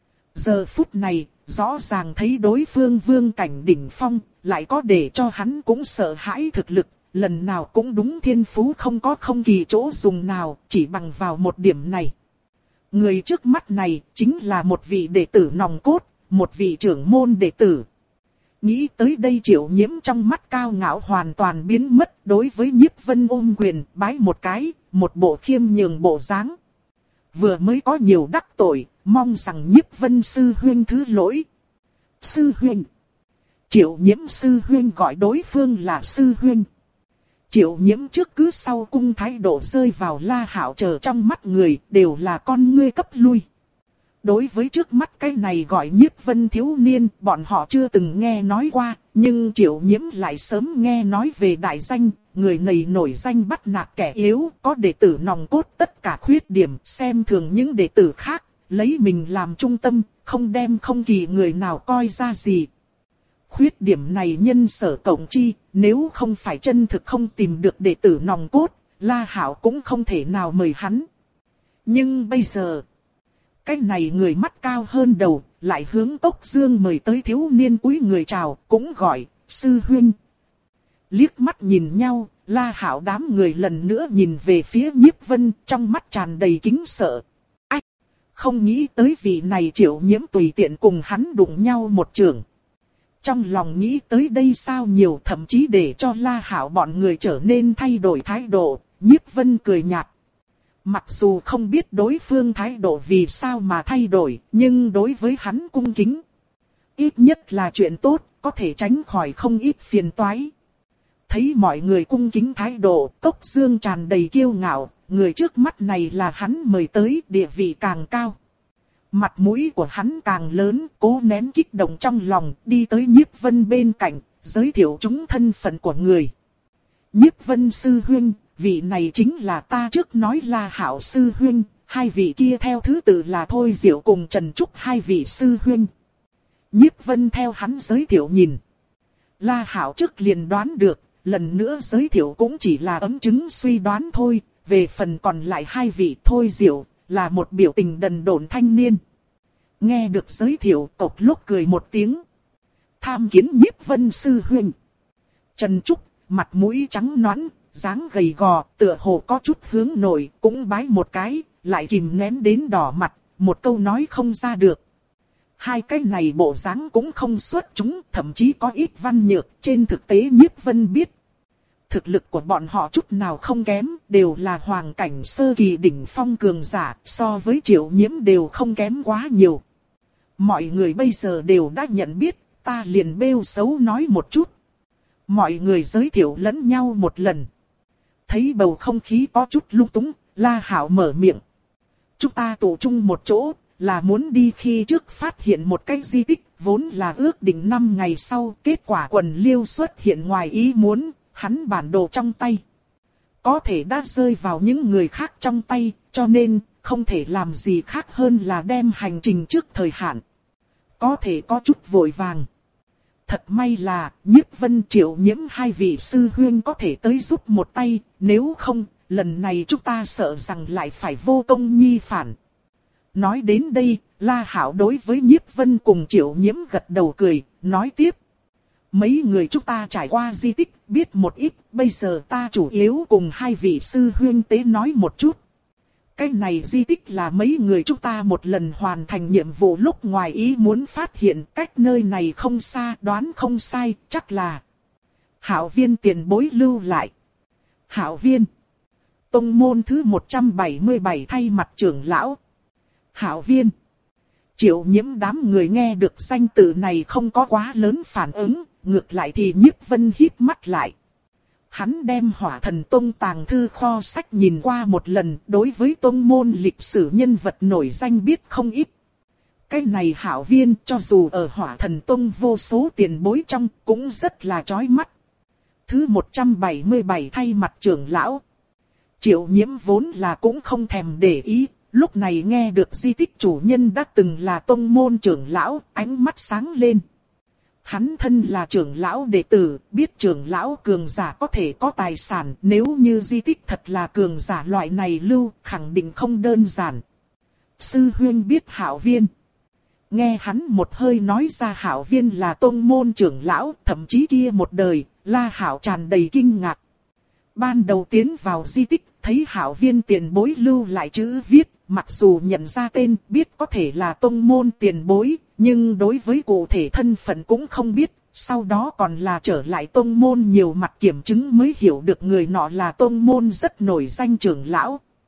Giờ phút này, rõ ràng thấy đối phương vương cảnh đỉnh phong, lại có để cho hắn cũng sợ hãi thực lực, lần nào cũng đúng thiên phú không có không kỳ chỗ dùng nào, chỉ bằng vào một điểm này. Người trước mắt này chính là một vị đệ tử nòng cốt, một vị trưởng môn đệ tử. Nghĩ tới đây Triệu Nhiễm trong mắt cao ngạo hoàn toàn biến mất, đối với Nhiếp Vân ôm quyền bái một cái, một bộ khiêm nhường bộ dáng. Vừa mới có nhiều đắc tội, mong rằng Nhiếp Vân sư huynh thứ lỗi. Sư huynh. Triệu Nhiễm sư huynh gọi đối phương là sư huynh. Triệu Nhiễm trước cứ sau cung thái độ rơi vào La Hạo chờ trong mắt người đều là con ngươi cấp lui. Đối với trước mắt cái này gọi Nhiếp Vân thiếu niên, bọn họ chưa từng nghe nói qua, nhưng Triệu Nhiễm lại sớm nghe nói về đại danh, người này nổi danh bắt nạt kẻ yếu, có đệ tử nòng cốt tất cả khuyết điểm, xem thường những đệ tử khác, lấy mình làm trung tâm, không đem không kỳ người nào coi ra gì. Khuyết điểm này nhân sở cộng chi, nếu không phải chân thực không tìm được đệ tử nòng cốt, La Hạo cũng không thể nào mời hắn. Nhưng bây giờ, cái này người mắt cao hơn đầu, lại hướng Cốc Dương mời tới thiếu niên cúi người chào, cũng gọi, sư huynh. Liếc mắt nhìn nhau, La Hạo đám người lần nữa nhìn về phía Nhiếp Vân, trong mắt tràn đầy kính sợ. Ách! Không nghĩ tới vị này Triệu Nhiễm tùy tiện cùng hắn đụng nhau một trường. Trong lòng nghĩ tới đây sao nhiều, thậm chí để cho La Hạo bọn người trở nên thay đổi thái độ, Nhiếp Vân cười nhạt. Mặc dù không biết đối phương thái độ vì sao mà thay đổi, nhưng đối với hắn cung kính. Ít nhất là chuyện tốt, có thể tránh khỏi không ít phiền toái. Thấy mọi người cung kính thái độ, Cốc Dương tràn đầy kiêu ngạo, người trước mắt này là hắn mời tới, địa vị càng cao. Mặt mũi của hắn càng lớn, cố nén kích động trong lòng, đi tới Nhiếp Vân bên cạnh, giới thiệu chúng thân phận của người. Nhiếp Vân sư huynh, vị này chính là ta trước nói La Hạo sư huynh, hai vị kia theo thứ tự là Thôi Diệu cùng Trần Trúc hai vị sư huynh. Nhiếp Vân theo hắn giới thiệu nhìn. La Hạo trước liền đoán được, lần nữa giới thiệu cũng chỉ là ấm chứng suy đoán thôi, về phần còn lại hai vị Thôi Diệu, là một biểu tình đần độn thanh niên. Nghe được giới thiệu, tộc lúc cười một tiếng. Tham kiến Nhiếp Vân sư huynh. Trần Trúc, mặt mũi trắng nõn, dáng gầy gò, tựa hồ có chút hướng nội, cũng bái một cái, lại kìm nén đến đỏ mặt, một câu nói không ra được. Hai cái này bộ dáng cũng không xuất chúng, thậm chí có ít văn nhược, trên thực tế Nhiếp Vân biết. Thực lực của bọn họ chút nào không kém, đều là hoàng cảnh sơ kỳ đỉnh phong cường giả, so với Triệu Nhiễm đều không kém quá nhiều. Mọi người bây giờ đều đã nhận biết, ta liền bêu xấu nói một chút. Mọi người giới thiệu lẫn nhau một lần. Thấy bầu không khí có chút lung túng, La Hạo mở miệng. Chúng ta tụ chung một chỗ, là muốn đi khi trước phát hiện một cái di tích, vốn là ước định năm ngày sau, kết quả quần liêu xuất hiện ngoài ý muốn, hắn bản đồ trong tay. Có thể đã rơi vào những người khác trong tay, cho nên không thể làm gì khác hơn là đem hành trình trước thời hạn. Có thể có chút vội vàng. Thật may là Nhiếp Vân Triệu Nhiễm hai vị sư huynh có thể tới giúp một tay, nếu không, lần này chúng ta sợ rằng lại phải vô công nhi phản. Nói đến đây, La Hạo đối với Nhiếp Vân cùng Triệu Nhiễm gật đầu cười, nói tiếp. Mấy người chúng ta trải qua di tích, biết một ít, bây giờ ta chủ yếu cùng hai vị sư huynh tế nói một chút. Cái này di tích là mấy người chúng ta một lần hoàn thành nhiệm vụ lúc ngoài ý muốn phát hiện cách nơi này không xa, đoán không sai, chắc là Hạo Viên tiền bối lưu lại. Hạo Viên, tông môn thứ một trăm bảy mươi bảy thay mặt trưởng lão. Hạo Viên. Triệu Nhiễm đám người nghe được danh tự này không có quá lớn phản ứng, ngược lại thì Nhiếp Vân híp mắt lại. Hắn đem Hỏa Thần Tông tàng thư kho sách nhìn qua một lần, đối với tông môn lịch sử nhân vật nổi danh biết không ít. Cái này Hạo Viên cho dù ở Hỏa Thần Tông vô số tiền bối trong cũng rất là chói mắt. Thứ một trăm bảy mươi bảy thay mặt trưởng lão. Triệu Nhiễm vốn là cũng không thèm để ý, lúc này nghe được di tích chủ nhân đã từng là tông môn trưởng lão, ánh mắt sáng lên. Hắn thân là trưởng lão đệ tử, biết trưởng lão cường giả có thể có tài sản, nếu như di tích thật là cường giả loại này lưu, khẳng định không đơn giản. Sư huynh biết Hạo Viên. Nghe hắn một hơi nói ra Hạo Viên là tông môn trưởng lão, thậm chí kia một đời, La Hạo tràn đầy kinh ngạc. Ban đầu tiến vào di tích, thấy Hạo Viên tiền bối lưu lại chữ viết, mặc dù nhận ra tên, biết có thể là tông môn tiền bối, nhưng đối với cụ thể thân phận cũng không biết, sau đó còn là trở lại tông môn nhiều mặt kiểm chứng mới hiểu được người nọ là tông môn rất nổi danh trưởng lão.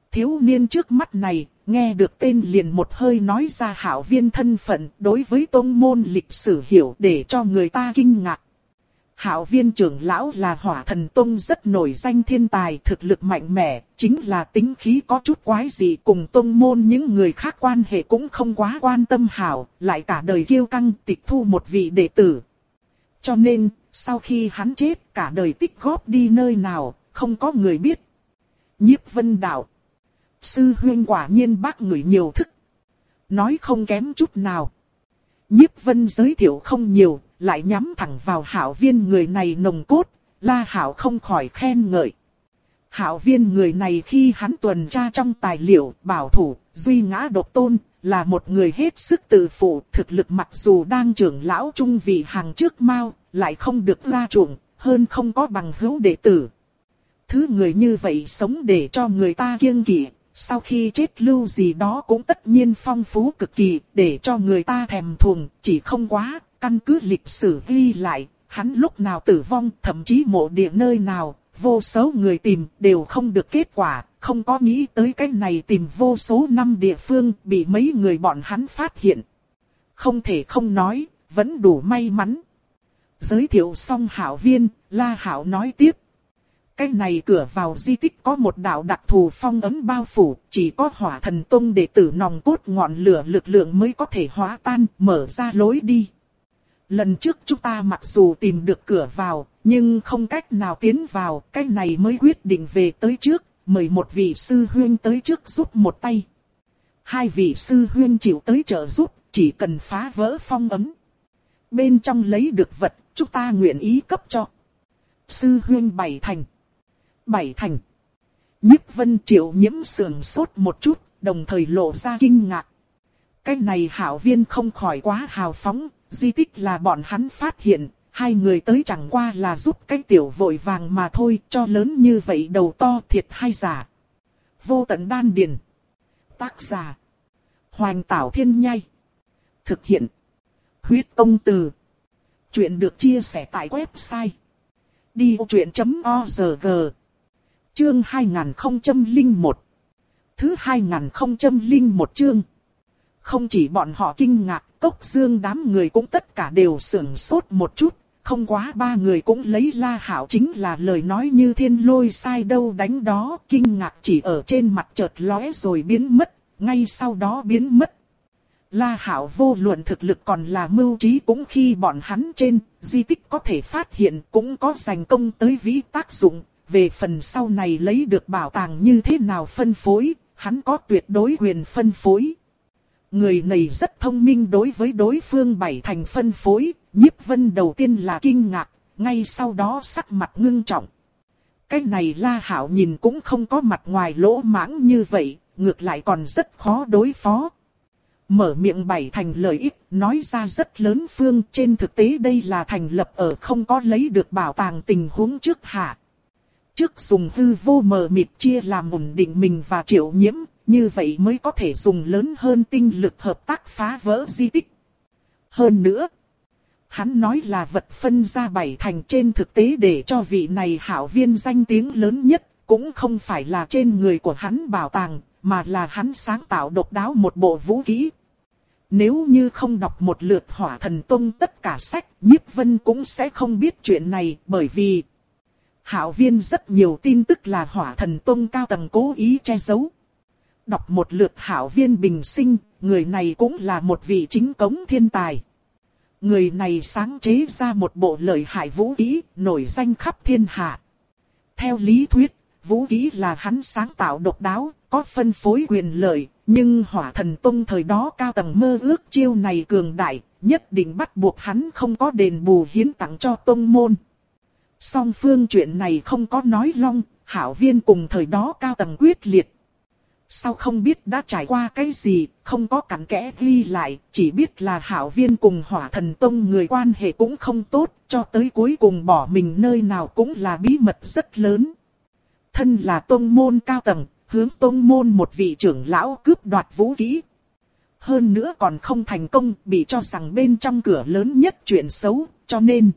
Thiếu niên trước mắt này, nghe được tên liền một hơi nói ra Hạo Viên thân phận, đối với tông môn lịch sử hiểu để cho người ta kinh ngạc. Hạo Viên trưởng lão là Hỏa Thần Tông rất nổi danh thiên tài, thực lực mạnh mẽ, chính là tính khí có chút quái dị, cùng tông môn những người khác quan hệ cũng không quá quan tâm hảo, lại cả đời kiêu căng tịch thu một vị đệ tử. Cho nên, sau khi hắn chết, cả đời tích góp đi nơi nào, không có người biết. Nhiếp Vân đạo: sư huynh quả nhiên bác người nhiều thức. Nói không kém chút nào. Nhiếp Vân giới thiệu không nhiều, lại nhắm thẳng vào Hạo Viên người này nồng cốt, La Hạo không khỏi khen ngợi. Hạo Viên người này khi hắn tuần tra trong tài liệu, bảo thủ, duy ngã độc tôn, là một người hết sức tự phụ, thực lực mặc dù đang trưởng lão trung vị hàng trước mao, lại không được la chuộng, hơn không có bằng hữu đệ tử. Thứ người như vậy sống để cho người ta kiêng kỵ, sau khi chết lưu gì đó cũng tất nhiên phong phú cực kỳ, để cho người ta thèm thuồng, chỉ không quá, căn cứ lịch sử ghi lại, hắn lúc nào tử vong, thậm chí mộ địa nơi nào, vô số người tìm đều không được kết quả, không có nghĩ tới cái này tìm vô số năm địa phương bị mấy người bọn hắn phát hiện. Không thể không nói, vẫn đủ may mắn. Giới thiệu xong Hạo Viên, La Hạo nói tiếp. Cái này cửa vào di tích có một đạo đặc thù phong ấn bao phủ, chỉ có Hỏa Thần Tông đệ tử nòng cốt ngọn lửa lực lượng mới có thể hóa tan, mở ra lối đi. Lần trước chúng ta mặc dù tìm được cửa vào, nhưng không cách nào tiến vào, cái này mới quyết định về tới trước, mời một vị sư huynh tới trước giúp một tay. Hai vị sư huynh chịu tới trợ giúp, chỉ cần phá vỡ phong ấn. Bên trong lấy được vật, chúng ta nguyện ý cấp cho. Sư huynh bảy thành. Bảy thành. Nhiếp Vân Triệu Nhiễm sườn sốt một chút, đồng thời lộ ra kinh ngạc. Cái này Hạo Viên không khỏi quá hào phóng, di tích là bọn hắn phát hiện, hai người tới chẳng qua là giúp cái tiểu vội vàng mà thôi, cho lớn như vậy đầu to thiệt hay giả. Vô Tận Đan Điền. Tác giả: Hoành Tảo Thiên Nhai. Thực hiện: Huyết Tông Từ. Chuyện được chia sẻ tại website đi vô chuyện chấm org. Chương hai nghìn không trăm lẻ một. Thứ hai nghìn không trăm lẻ một chương. Không chỉ bọn họ kinh ngạc, Cốc Dương đám người cũng tất cả đều sửng sốt một chút, không quá ba người cũng lấy La Hạo chính là lời nói như thiên lôi sai đâu đánh đó, kinh ngạc chỉ ở trên mặt chợt lóe rồi biến mất, ngay sau đó biến mất. La Hạo vô luận thực lực còn là mưu trí cũng khi bọn hắn trên di tích có thể phát hiện cũng có giành công tới vĩ tác dụng, về phần sau này lấy được bảo tàng như thế nào phân phối, hắn có tuyệt đối quyền phân phối. Người này rất thông minh, đối với đối phương bảy thành phân phối, Nhiếp Vân đầu tiên là kinh ngạc, ngay sau đó sắc mặt ngưng trọng. Cái này La Hạo nhìn cũng không có mặt ngoài lỗ mãng như vậy, ngược lại còn rất khó đối phó. Mở miệng bảy thành lợi ích, nói ra rất lớn phương, trên thực tế đây là thành lập ở không có lấy được bảo tàng tình huống trước hạ. Trước dùng hư vô mờ mịt chia làm ổn định mình và Triệu Nhiễm, như vậy mới có thể dùng lớn hơn tinh lực hợp tác phá vỡ di tích. Hơn nữa, hắn nói là vật phân ra bảy thành, trên thực tế để cho vị này Hạo Viên danh tiếng lớn nhất, cũng không phải là trên người của hắn bảo tàng, mà là hắn sáng tạo độc đáo một bộ vũ khí. Nếu như không đọc một lượt Hỏa Thần Tông tất cả sách, Nhiếp Vân cũng sẽ không biết chuyện này, bởi vì Hạo Viên rất nhiều tin tức là Hỏa Thần Tông cao tầng cố ý che giấu. Đọc một lượt Hạo Viên bình sinh, người này cũng là một vị chính cống thiên tài. Người này sáng chế ra một bộ lợi hại vũ khí, nổi danh khắp thiên hạ. Theo lý thuyết, vũ khí là hắn sáng tạo độc đáo, có phân phối quyền lợi, nhưng Hỏa Thần Tông thời đó cao tầng mơ ước chiêu này cường đại, nhất định bắt buộc hắn không có đền bù hiến tặng cho tông môn. Song phương chuyện này không có nói long, Hạo Viên cùng thời đó cao tầng quyết liệt. Sao không biết đã trải qua cái gì, không có cặn kẽ ghi lại, chỉ biết là Hạo Viên cùng Hỏa Thần Tông người quan hệ cũng không tốt, cho tới cuối cùng bỏ mình nơi nào cũng là bí mật rất lớn. Thân là tông môn cao tầng, hướng tông môn một vị trưởng lão cướp đoạt vũ khí. Hơn nữa còn không thành công, bị cho rằng bên trong cửa lớn nhất chuyện xấu, cho nên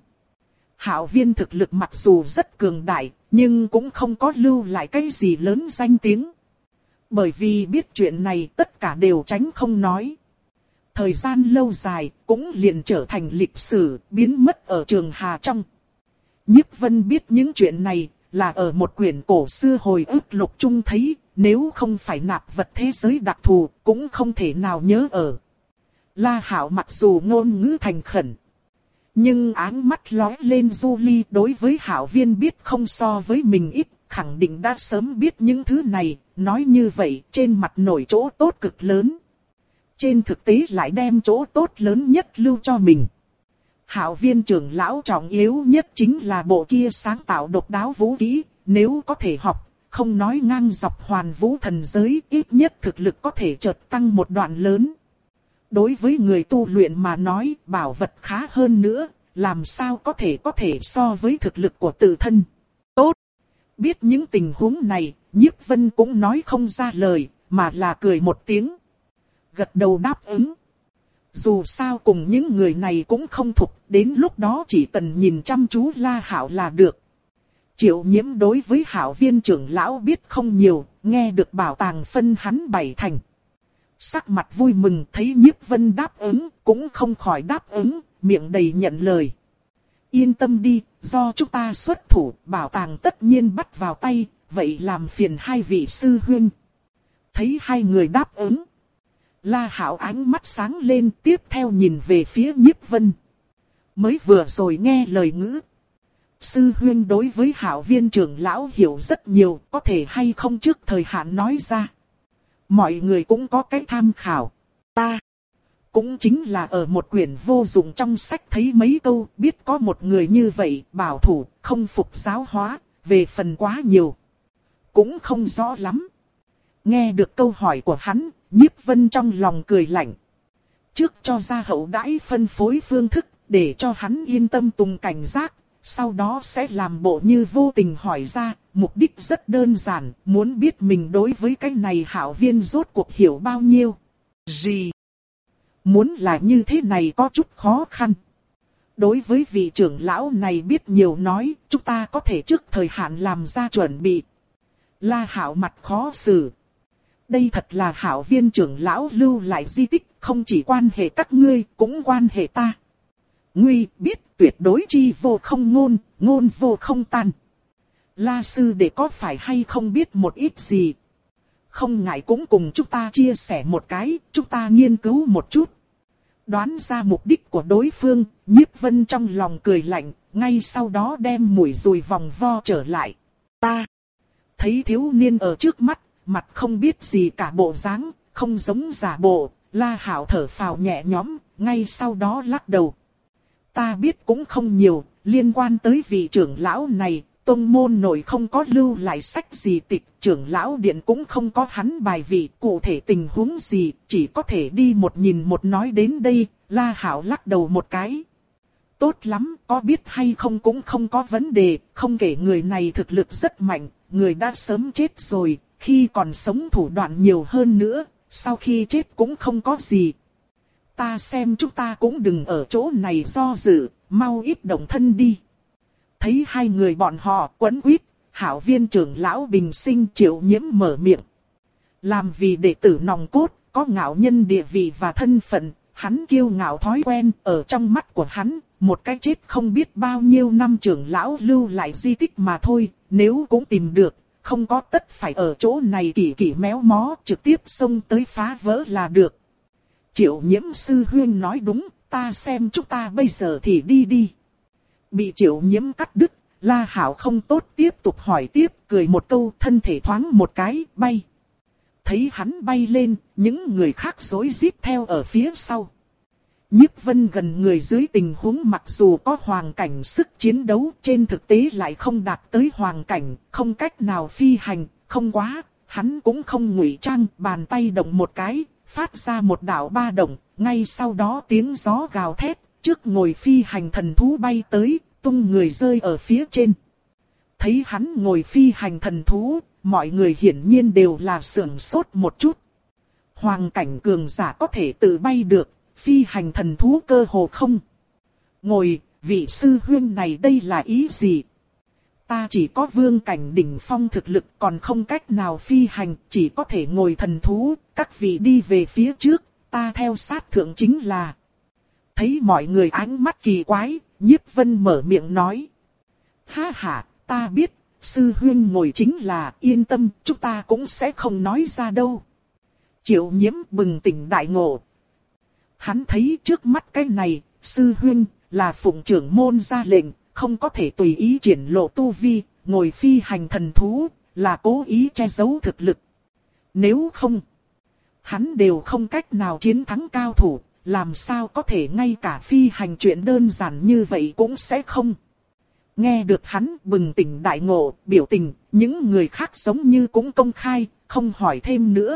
Hạo Viên thực lực mặc dù rất cường đại, nhưng cũng không có lưu lại cái gì lớn danh tiếng. Bởi vì biết chuyện này tất cả đều tránh không nói. Thời gian lâu dài cũng liền trở thành lịch sử, biến mất ở Trường Hà trong. Nhiếp Vân biết những chuyện này là ở một quyển cổ xưa hồi ức lục chung thấy, nếu không phải nạp vật thế giới đặc thù cũng không thể nào nhớ ở. La Hạo mặc dù ngôn ngữ thành khẩn, nhưng áng mắt lóe lên du ly đối với Hạo Viên biết không so với mình ít, khẳng định đã sớm biết những thứ này, nói như vậy trên mặt nổi chỗ tốt cực lớn. Trên thực tế lại đem chỗ tốt lớn nhất lưu cho mình. Hạo Viên trưởng lão trọng yếu nhất chính là bộ kia sáng tạo độc đáo vũ khí, nếu có thể học, không nói ngang dọc hoàn vũ thần giới, ít nhất thực lực có thể chợt tăng một đoạn lớn. Đối với người tu luyện mà nói, bảo vật khá hơn nữa, làm sao có thể có thể so với thực lực của tự thân. Tốt! Biết những tình huống này, Nhiếp Vân cũng nói không ra lời, mà là cười một tiếng. Gật đầu đáp ứng. Dù sao cùng những người này cũng không thục, đến lúc đó chỉ cần nhìn chăm chú La Hạo là được. Triệu Nhiễm đối với Hạo Viên trưởng lão biết không nhiều, nghe được bảo tàng phân hắn bảy thành. Sắc mặt vui mừng thấy Nhiếp Vân đáp ứng, cũng không khỏi đáp ứng, miệng đầy nhận lời. Yên tâm đi, do chúng ta xuất thủ, bảo tàng tất nhiên bắt vào tay, vậy làm phiền hai vị sư huynh. Thấy hai người đáp ứng, La Hạo ánh mắt sáng lên, tiếp theo nhìn về phía Nhiếp Vân. Mới vừa rồi nghe lời ngữ. Sư huynh đối với Hạo Viên trưởng lão hiểu rất nhiều, có thể hay không trước thời hạn nói ra. Mọi người cũng có cái tham khảo. Ta cũng chính là ở một quyển vô dụng trong sách thấy mấy câu, biết có một người như vậy, bảo thủ, không phục giáo hóa, về phần quá nhiều. Cũng không rõ lắm. Nghe được câu hỏi của hắn, Nhiếp Vân trong lòng cười lạnh. Trước cho ra hậu đãi phân phối phương thức, để cho hắn yên tâm tùng cảnh giác, sau đó sẽ làm bộ như vô tình hỏi ra, mục đích rất đơn giản, muốn biết mình đối với cái này Hạo Viên rốt cuộc hiểu bao nhiêu. Gì? Muốn là như thế này có chút khó khăn. Đối với vị trưởng lão này biết nhiều nói, chúng ta có thể trước thời hạn làm ra chuẩn bị. La Hạo mặt khó xử. Đây thật là Hạo Viên trưởng lão lưu lại di tích, không chỉ quan hệ các ngươi, cũng quan hệ ta. Nguy biết tuyệt đối chi vô không ngôn, ngôn vô không tan. La sư đệ có phải hay không biết một ít gì? Không ngại cũng cùng chúng ta chia sẻ một cái, chúng ta nghiên cứu một chút. Đoán ra mục đích của đối phương, Nhiếp Vân trong lòng cười lạnh, ngay sau đó đem mũi dùi vòng vo trở lại. Ta thấy thiếu niên ở trước mắt, mặt không biết gì cả bộ dáng, không giống giả bộ, La Hạo thở phào nhẹ nhõm, ngay sau đó lắc đầu. Ta biết cũng không nhiều, liên quan tới vị trưởng lão này, tông môn nội không có lưu lại sách gì tịch, trưởng lão điện cũng không có hắn bài vị, cụ thể tình huống gì, chỉ có thể đi một nhìn một nói đến đây, La Hạo lắc đầu một cái. Tốt lắm, có biết hay không cũng không có vấn đề, không kể người này thực lực rất mạnh, người đã sớm chết rồi, khi còn sống thủ đoạn nhiều hơn nữa, sau khi chết cũng không có gì. Ta xem chúng ta cũng đừng ở chỗ này do dự, mau ít động thân đi. Thấy hai người bọn họ quấn quýt, Hạo Viên trưởng lão bình sinh Triệu Nhiễm mở miệng. Làm vì đệ tử nòng cốt, có ngạo nhân địa vị và thân phận, hắn kiêu ngạo thói quen, ở trong mắt của hắn, một cái chết không biết bao nhiêu năm trưởng lão lưu lại di tích mà thôi, nếu cũng tìm được, không có tất phải ở chỗ này kỳ kỳ méo mó, trực tiếp xông tới phá vỡ là được. Triệu Nhiễm sư huynh nói đúng, ta xem chúng ta bây giờ thì đi đi. Bị Triệu Nhiễm cắt đứt, La Hạo không tốt tiếp tục hỏi tiếp, cười một câu, thân thể thoáng một cái, bay. Thấy hắn bay lên, những người khác rối rít theo ở phía sau. Nhiếp Vân gần người dưới tình huống mặc dù có hoàng cảnh sức chiến đấu, trên thực tế lại không đạt tới hoàng cảnh, không cách nào phi hành, không quá, hắn cũng không ngụy trang, bàn tay động một cái, phát ra một đạo ba động, ngay sau đó tiếng gió gào thét, trước ngồi phi hành thần thú bay tới, tung người rơi ở phía trên. Thấy hắn ngồi phi hành thần thú, mọi người hiển nhiên đều là sưởng sốt một chút. Hoàng cảnh cường giả có thể tự bay được, phi hành thần thú cơ hồ không. Ngồi, vị sư huynh này đây là ý gì? ta chỉ có vương cảnh đỉnh phong thực lực còn không cách nào phi hành, chỉ có thể ngồi thần thú, các vị đi về phía trước, ta theo sát thượng chính là. Thấy mọi người ánh mắt kỳ quái, Nhiếp Vân mở miệng nói. Ha ha, ta biết, sư huynh ngồi chính là, yên tâm, chúng ta cũng sẽ không nói ra đâu. Triệu Nhiễm bừng tỉnh đại ngộ. Hắn thấy trước mắt cái này, sư huynh, là phụng trưởng môn ra lệnh, không có thể tùy ý triển lộ tu vi, ngồi phi hành thần thú, là cố ý che giấu thực lực. Nếu không, hắn đều không cách nào chiến thắng cao thủ, làm sao có thể ngay cả phi hành chuyện đơn giản như vậy cũng sẽ không. Nghe được hắn bừng tỉnh đại ngộ, biểu tình, những người khác giống như cũng công khai, không hỏi thêm nữa.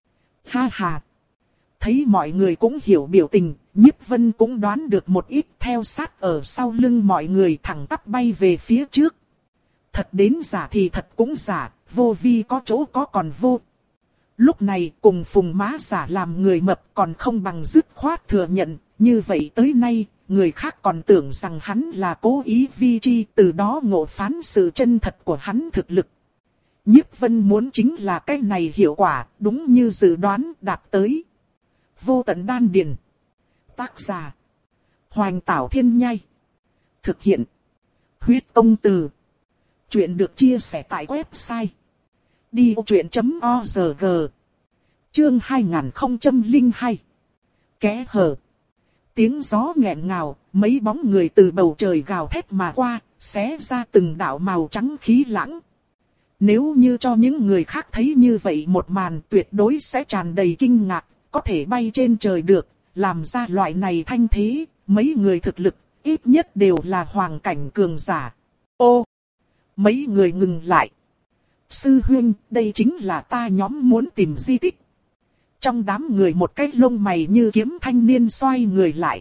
Ha ha! Thấy mọi người cũng hiểu biểu tình, Nhiếp Vân cũng đoán được một ít, theo sát ở sau lưng mọi người thẳng tắp bay về phía trước. Thật đến giả thì thật cũng giả, vô vi có chỗ có còn vô. Lúc này cùng Phùng Má giả làm người mập còn không bằng dứt khoát thừa nhận, như vậy tới nay, người khác còn tưởng rằng hắn là cố ý vi chi, từ đó ngộ phán sự chân thật của hắn thực lực. Nhiếp Vân muốn chính là cái này hiệu quả, đúng như dự đoán đạt tới. Vô tận đan điền. Tác giả: Hoành Tảo Thiên Nhai. Thực hiện: Huyết Công Từ. Chuyện được chia sẻ tại website đi ô truyện chấm org. Chương hai nghìn không trăm lẻ hai. Kẽ hở. Tiếng gió nghẹn ngào, mấy bóng người từ bầu trời gào thét mà qua, xé ra từng đạo màu trắng khí lãng. Nếu như cho những người khác thấy như vậy một màn, tuyệt đối sẽ tràn đầy kinh ngạc, có thể bay trên trời được, làm ra loại này thanh thế, mấy người thực lực, ít nhất đều là hoàng cảnh cường giả. Ô! Mấy người ngừng lại. Sư huynh, đây chính là ta nhóm muốn tìm di tích. Trong đám người một cái lông mày như kiếm thanh niên xoay người lại.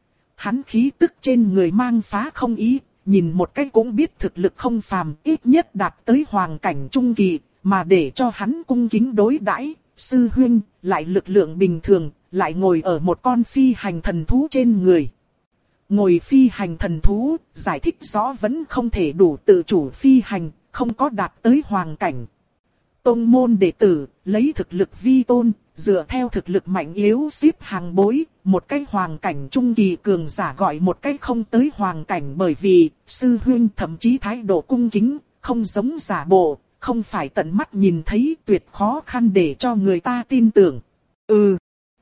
Hắn khí tức trên người mang phá không ý, nhìn một cái cũng biết thực lực không phàm, ít nhất đạt tới hoàng cảnh trung kỳ, mà để cho hắn cung kính đối đãi. Sư huynh, lại lực lượng bình thường, lại ngồi ở một con phi hành thần thú trên người. Ngồi phi hành thần thú, giải thích rõ vẫn không thể đủ tự chủ phi hành, không có đạt tới hoàng cảnh. Tông môn đệ tử, lấy thực lực vi tôn, dựa theo thực lực mạnh yếu xếp hàng bối, một cái hoàng cảnh trung kỳ cường giả gọi một cái không tới hoàng cảnh, bởi vì sư huynh thậm chí thái độ cung kính, không giống giả bộ, không phải tận mắt nhìn thấy, tuyệt khó khăn để cho người ta tin tưởng. Ừ,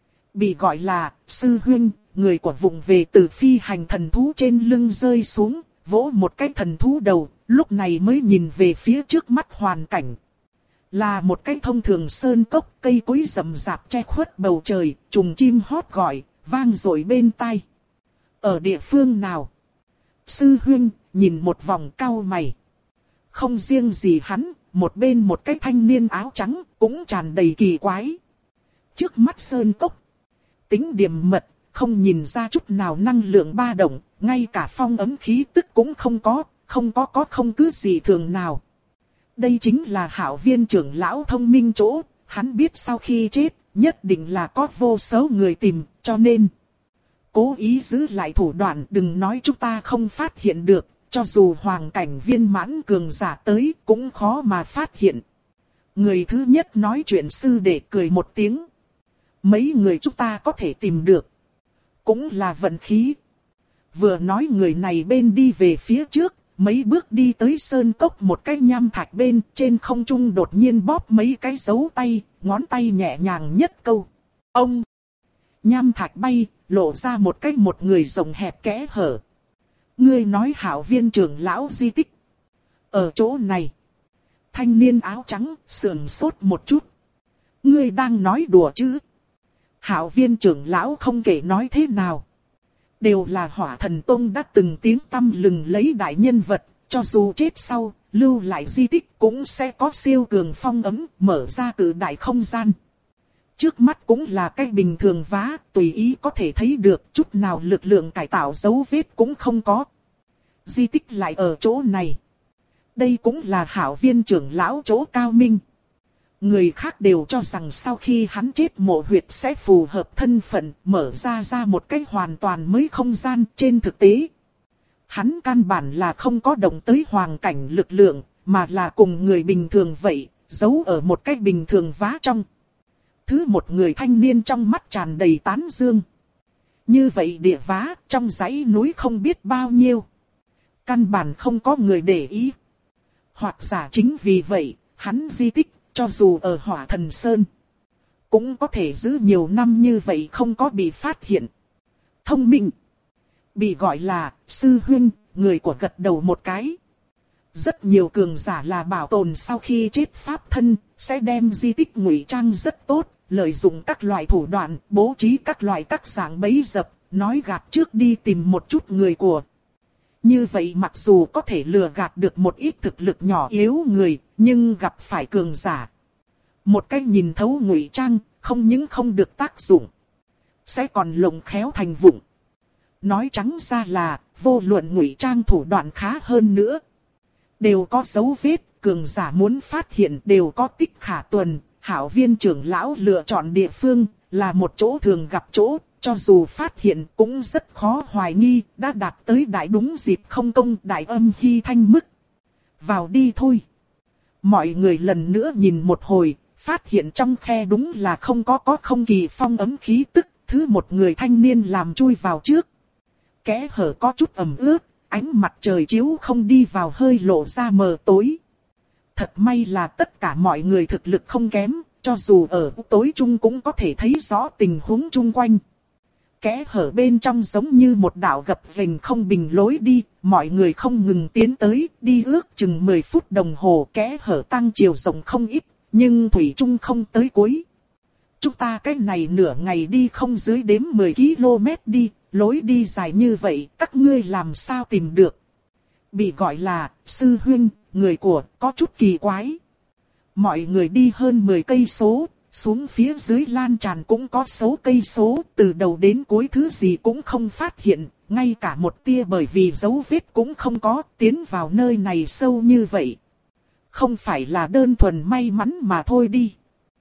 bị gọi là sư huynh, người của vùng về từ phi hành thần thú trên lưng rơi xuống, vỗ một cái thần thú đầu, lúc này mới nhìn về phía trước mắt hoàn cảnh. Là một cái thông thường sơn cốc, cây cối rậm rạp che khuất bầu trời, trùng chim hót gọi, vang dội bên tai. Ở địa phương nào? Sư huynh, nhìn một vòng cau mày. Không riêng gì hắn, một bên một cái thanh niên áo trắng, cũng tràn đầy kỳ quái. Trước mắt sơn cốc, tính điềm mật, không nhìn ra chút nào năng lượng ba động, ngay cả phong ấm khí tức cũng không có, không có có không cứ gì thường nào. Đây chính là Hạo Viên trưởng lão thông minh chỗ, hắn biết sau khi chết, nhất định là có vô số người tìm, cho nên cố ý giữ lại thủ đoạn, đừng nói chúng ta không phát hiện được, cho dù hoàng cảnh viên mãn cường giả tới cũng khó mà phát hiện. Người thứ nhất nói chuyện sư đệ cười một tiếng. Mấy người chúng ta có thể tìm được, cũng là vận khí. Vừa nói người này bên đi về phía trước, mấy bước đi tới sơn cốc một cái nham thạch bên, trên không trung đột nhiên bóp mấy cái dấu tay, ngón tay nhẹ nhàng nhất câu. Ông! Nham thạch bay, lộ ra một cái một người rộng hẹp kẽ hở. Ngươi nói Hạo Viên trưởng lão di tích. Ở chỗ này. Thanh niên áo trắng, sườn sốt một chút. Ngươi đang nói đùa chứ? Hạo Viên trưởng lão không kể nói thế nào. Đều là Hỏa Thần Tông đã từng tiếng tăm lừng lấy đại nhân vật, cho dù chết sau, lưu lại di tích cũng sẽ có siêu cường phong ấm, mở ra cử đại không gian. Trước mắt cũng là cái bình thường vá, tùy ý có thể thấy được, chút nào lực lượng cải tạo dấu vết cũng không có. Di tích lại ở chỗ này. Đây cũng là Hạo Viên trưởng lão chỗ cao minh. Người khác đều cho rằng sau khi hắn chết mộ huyệt sẽ phù hợp thân phận, mở ra ra một cách hoàn toàn mới không gian. Trên thực tế, Hắn căn bản là không có động tới hoàng cảnh lực lượng, mà là cùng người bình thường vậy, giấu ở một cái bình thường vá trong. Thứ một người thanh niên trong mắt tràn đầy tán dương. Như vậy địa vá trong dãy núi không biết bao nhiêu. Căn bản không có người để ý. Hoặc giả chính vì vậy, hắn di tích, cho dù ở Hỏa Thần Sơn, cũng có thể giữ nhiều năm như vậy không có bị phát hiện. Thông minh. Bị gọi là sư huynh, người của gật đầu một cái. Rất nhiều cường giả là bảo tồn sau khi chết pháp thân, sẽ đem di tích ngụy trang rất tốt, lợi dụng các loại thủ đoạn, bố trí các loại các dạng bẫy dập, nói gạt trước đi tìm một chút người của. Như vậy mặc dù có thể lừa gạt được một ít thực lực nhỏ yếu người, nhưng gặp phải cường giả. Một cách nhìn thấu ngụy trang, không những không được tác dụng, sẽ còn lồng khéo thành vụng. Nói trắng ra là, vô luận ngụy trang thủ đoạn khá hơn nữa, đều có dấu vết, cường giả muốn phát hiện đều có tích khả tuần. Hảo Viên trưởng lão lựa chọn địa phương, là một chỗ thường gặp chỗ, cho dù phát hiện cũng rất khó hoài nghi, đã đạt tới đại đúng dịp không công đại âm hy thanh mức. Vào đi thôi. Mọi người lần nữa nhìn một hồi, phát hiện trong khe đúng là không có có không kỳ phong ấm khí tức, thứ một người thanh niên làm chui vào trước. Kẽ hở có chút ẩm ướt, ánh mặt trời chiếu không đi vào hơi lộ ra mờ tối. Thật may là tất cả mọi người thực lực không kém, cho dù ở tối trung cũng có thể thấy rõ tình huống chung quanh. Kẽ hở bên trong giống như một đạo gập ghềnh không bình lối đi, mọi người không ngừng tiến tới, đi ước chừng mười phút đồng hồ, kẽ hở tăng chiều rộng không ít, nhưng thủy chung không tới cuối. Chúng ta cái này nửa ngày đi không dưới đếm mười ki lô mét đi, lối đi dài như vậy, các ngươi làm sao tìm được? Bị gọi là sư huynh, người của, có chút kỳ quái. Mọi người đi hơn mười cây số, xuống phía dưới lan tràn cũng có số cây số, từ đầu đến cuối thứ gì cũng không phát hiện, ngay cả một tia bởi vì dấu vết cũng không có, tiến vào nơi này sâu như vậy. Không phải là đơn thuần may mắn mà thôi đi.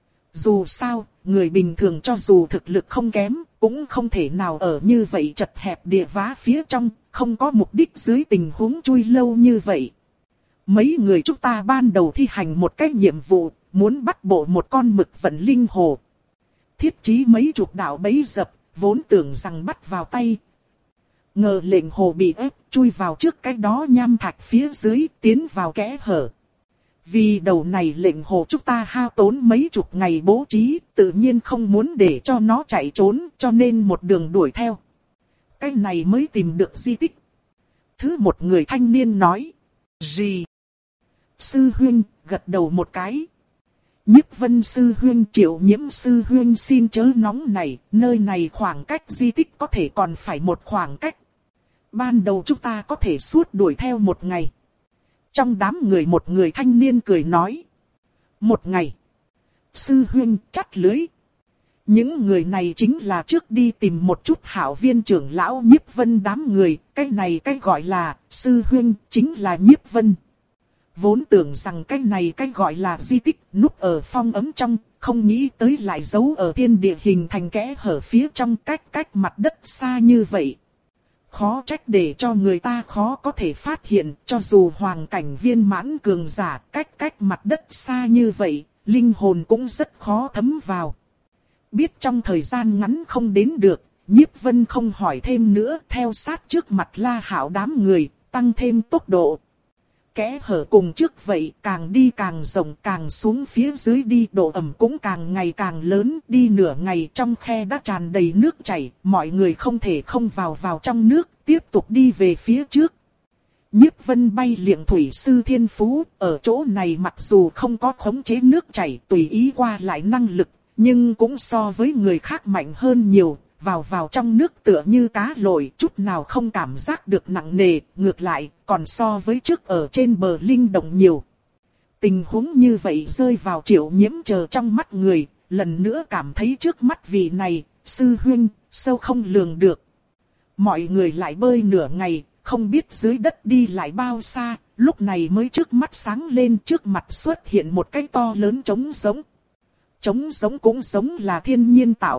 Dù sao, người bình thường cho dù thực lực không kém, cũng không thể nào ở như vậy chật hẹp địa vá phía trong, không có mục đích dưới tình huống chui lâu như vậy. Mấy người chúng ta ban đầu thi hành một cái nhiệm vụ, muốn bắt bộ một con mực vận linh hồ. Thiết trí mấy chục đạo bẫy dập, vốn tưởng rằng bắt vào tay. Ngờ lệnh hồ bị ép, chui vào trước cái đó nham thạch phía dưới, tiến vào kẽ hở. Vì đầu này lệnh hồ chúng ta hao tốn mấy chục ngày bố trí, tự nhiên không muốn để cho nó chạy trốn, cho nên một đường đuổi theo. Cái này mới tìm được di tích. Thứ một người thanh niên nói. Gì? Sư huynh, gật đầu một cái. Nhiếp Vân sư huynh, Triệu Nhiễm sư huynh xin chớ nóng này, nơi này khoảng cách di tích có thể còn phải một khoảng cách. Ban đầu chúng ta có thể suốt đuổi theo một ngày. Trong đám người một người thanh niên cười nói. Một ngày. Sư huynh chắt lưới. Những người này chính là trước đi tìm một chút Hảo Viên trưởng lão Nhiếp Vân đám người. Cái này cái gọi là sư huynh chính là Nhiếp Vân. Vốn tưởng rằng cái này cái gọi là di tích núp ở phong ấm trong, không nghĩ tới lại giấu ở thiên địa hình thành kẽ hở phía trong cách cách mặt đất xa như vậy. Khó trách để cho người ta khó có thể phát hiện, cho dù hoàng cảnh viên mãn cường giả cách cách mặt đất xa như vậy, linh hồn cũng rất khó thấm vào. Biết trong thời gian ngắn không đến được, Nhiếp Vân không hỏi thêm nữa, theo sát trước mặt La Hạo đám người, tăng thêm tốc độ. Kẽ hở cùng trước vậy, càng đi càng rộng, càng xuống phía dưới đi, độ ẩm cũng càng ngày càng lớn, đi nửa ngày trong khe đã tràn đầy nước chảy, mọi người không thể không vào vào trong nước, tiếp tục đi về phía trước. Nhiếp Vân bay liệng thủy sư thiên phú, ở chỗ này mặc dù không có khống chế nước chảy tùy ý qua lại năng lực, nhưng cũng so với người khác mạnh hơn nhiều. Vào vào trong nước tựa như cá lội, chút nào không cảm giác được nặng nề, ngược lại, còn so với trước ở trên bờ linh động nhiều. Tình huống như vậy rơi vào Triệu Nhiễm chờ trong mắt người, lần nữa cảm thấy trước mắt vị này, sư huynh, sâu không lường được. Mọi người lại bơi nửa ngày, không biết dưới đất đi lại bao xa, lúc này mới trước mắt sáng lên, trước mặt xuất hiện một cái to lớn trống giống. Trống giống cũng giống là thiên nhiên tạo thành,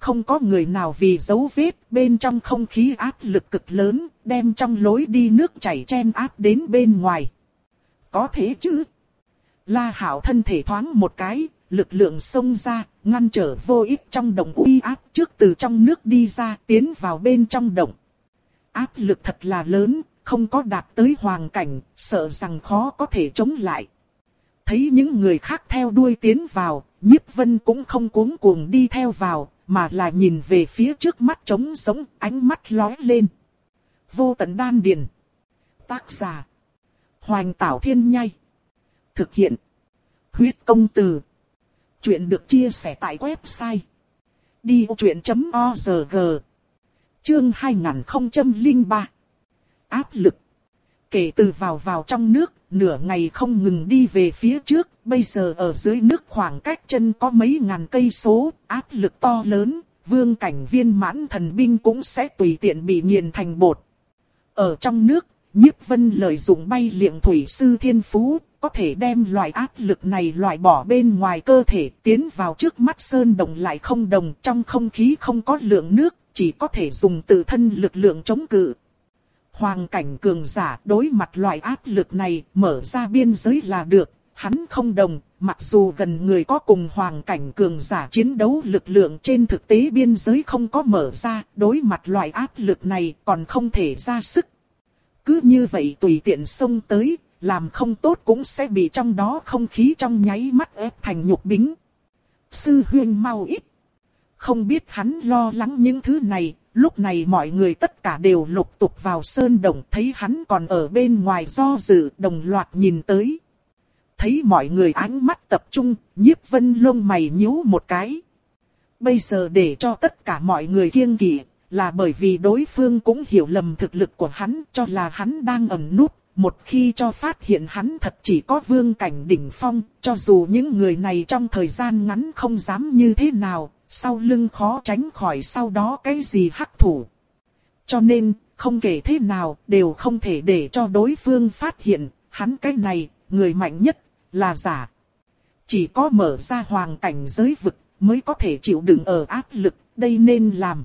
không có người nào vì dấu vết, bên trong không khí áp lực cực lớn, đem trong lối đi nước chảy chen áp đến bên ngoài. Có thế chứ? La Hạo thân thể thoáng một cái, lực lượng xông ra, ngăn trở vô ích trong động uy áp trước từ trong nước đi ra, tiến vào bên trong động. Áp lực thật là lớn, không có đạt tới hoàng cảnh, sợ rằng khó có thể chống lại. Thấy những người khác theo đuôi tiến vào, Nhiếp Vân cũng không cuống cuồng đi theo vào, mà là nhìn về phía trước mắt trống sống, ánh mắt lóe lên. Vô tận đan điền. Tác giả: Hoành Tảo Thiên Nhai. Thực hiện: Huyết Công Từ. Chuyện được chia sẻ tại website đi ô chuyện chấm org. Chương hai nghìn không trăm lẻ ba. Áp lực. Kể từ vào vào trong nước, nửa ngày không ngừng đi về phía trước, bây giờ ở dưới nước khoảng cách chân có mấy ngàn cây số, áp lực to lớn, vương cảnh viên mãn thần binh cũng sẽ tùy tiện bị nghiền thành bột. Ở trong nước, Nhiếp Vân lợi dụng bay liệng thủy sư thiên phú, có thể đem loại áp lực này loại bỏ bên ngoài cơ thể, tiến vào trước mắt sơn đồng lại không đồng, trong không khí không có lượng nước, chỉ có thể dùng tự thân lực lượng chống cự. Hoàng cảnh cường giả đối mặt loại áp lực này, mở ra biên giới là được, hắn không đồng, mặc dù gần người có cùng hoàng cảnh cường giả chiến đấu lực lượng, trên thực tế biên giới không có mở ra, đối mặt loại áp lực này còn không thể ra sức. Cứ như vậy tùy tiện xông tới, làm không tốt cũng sẽ bị trong đó không khí trong nháy mắt ép thành nhục bính. Sư huynh mau ít. Không biết hắn lo lắng những thứ này, lúc này mọi người tất cả đều lục tục vào sơn động, thấy hắn còn ở bên ngoài do dự, đồng loạt nhìn tới. Thấy mọi người ánh mắt tập trung, Nhiếp Vân lông mày nhíu một cái. Bây giờ để cho tất cả mọi người kiêng kỵ, là bởi vì đối phương cũng hiểu lầm thực lực của hắn, cho là hắn đang ẩn núp. Một khi cho phát hiện hắn thật chỉ có vương cảnh đỉnh phong, cho dù những người này trong thời gian ngắn không dám như thế nào, sau lưng khó tránh khỏi sau đó cái gì hắc thủ. Cho nên, không kể thế nào, đều không thể để cho đối phương phát hiện, hắn cái này, người mạnh nhất, là giả. Chỉ có mở ra hoàng cảnh giới vực, mới có thể chịu đựng ở áp lực, đây nên làm.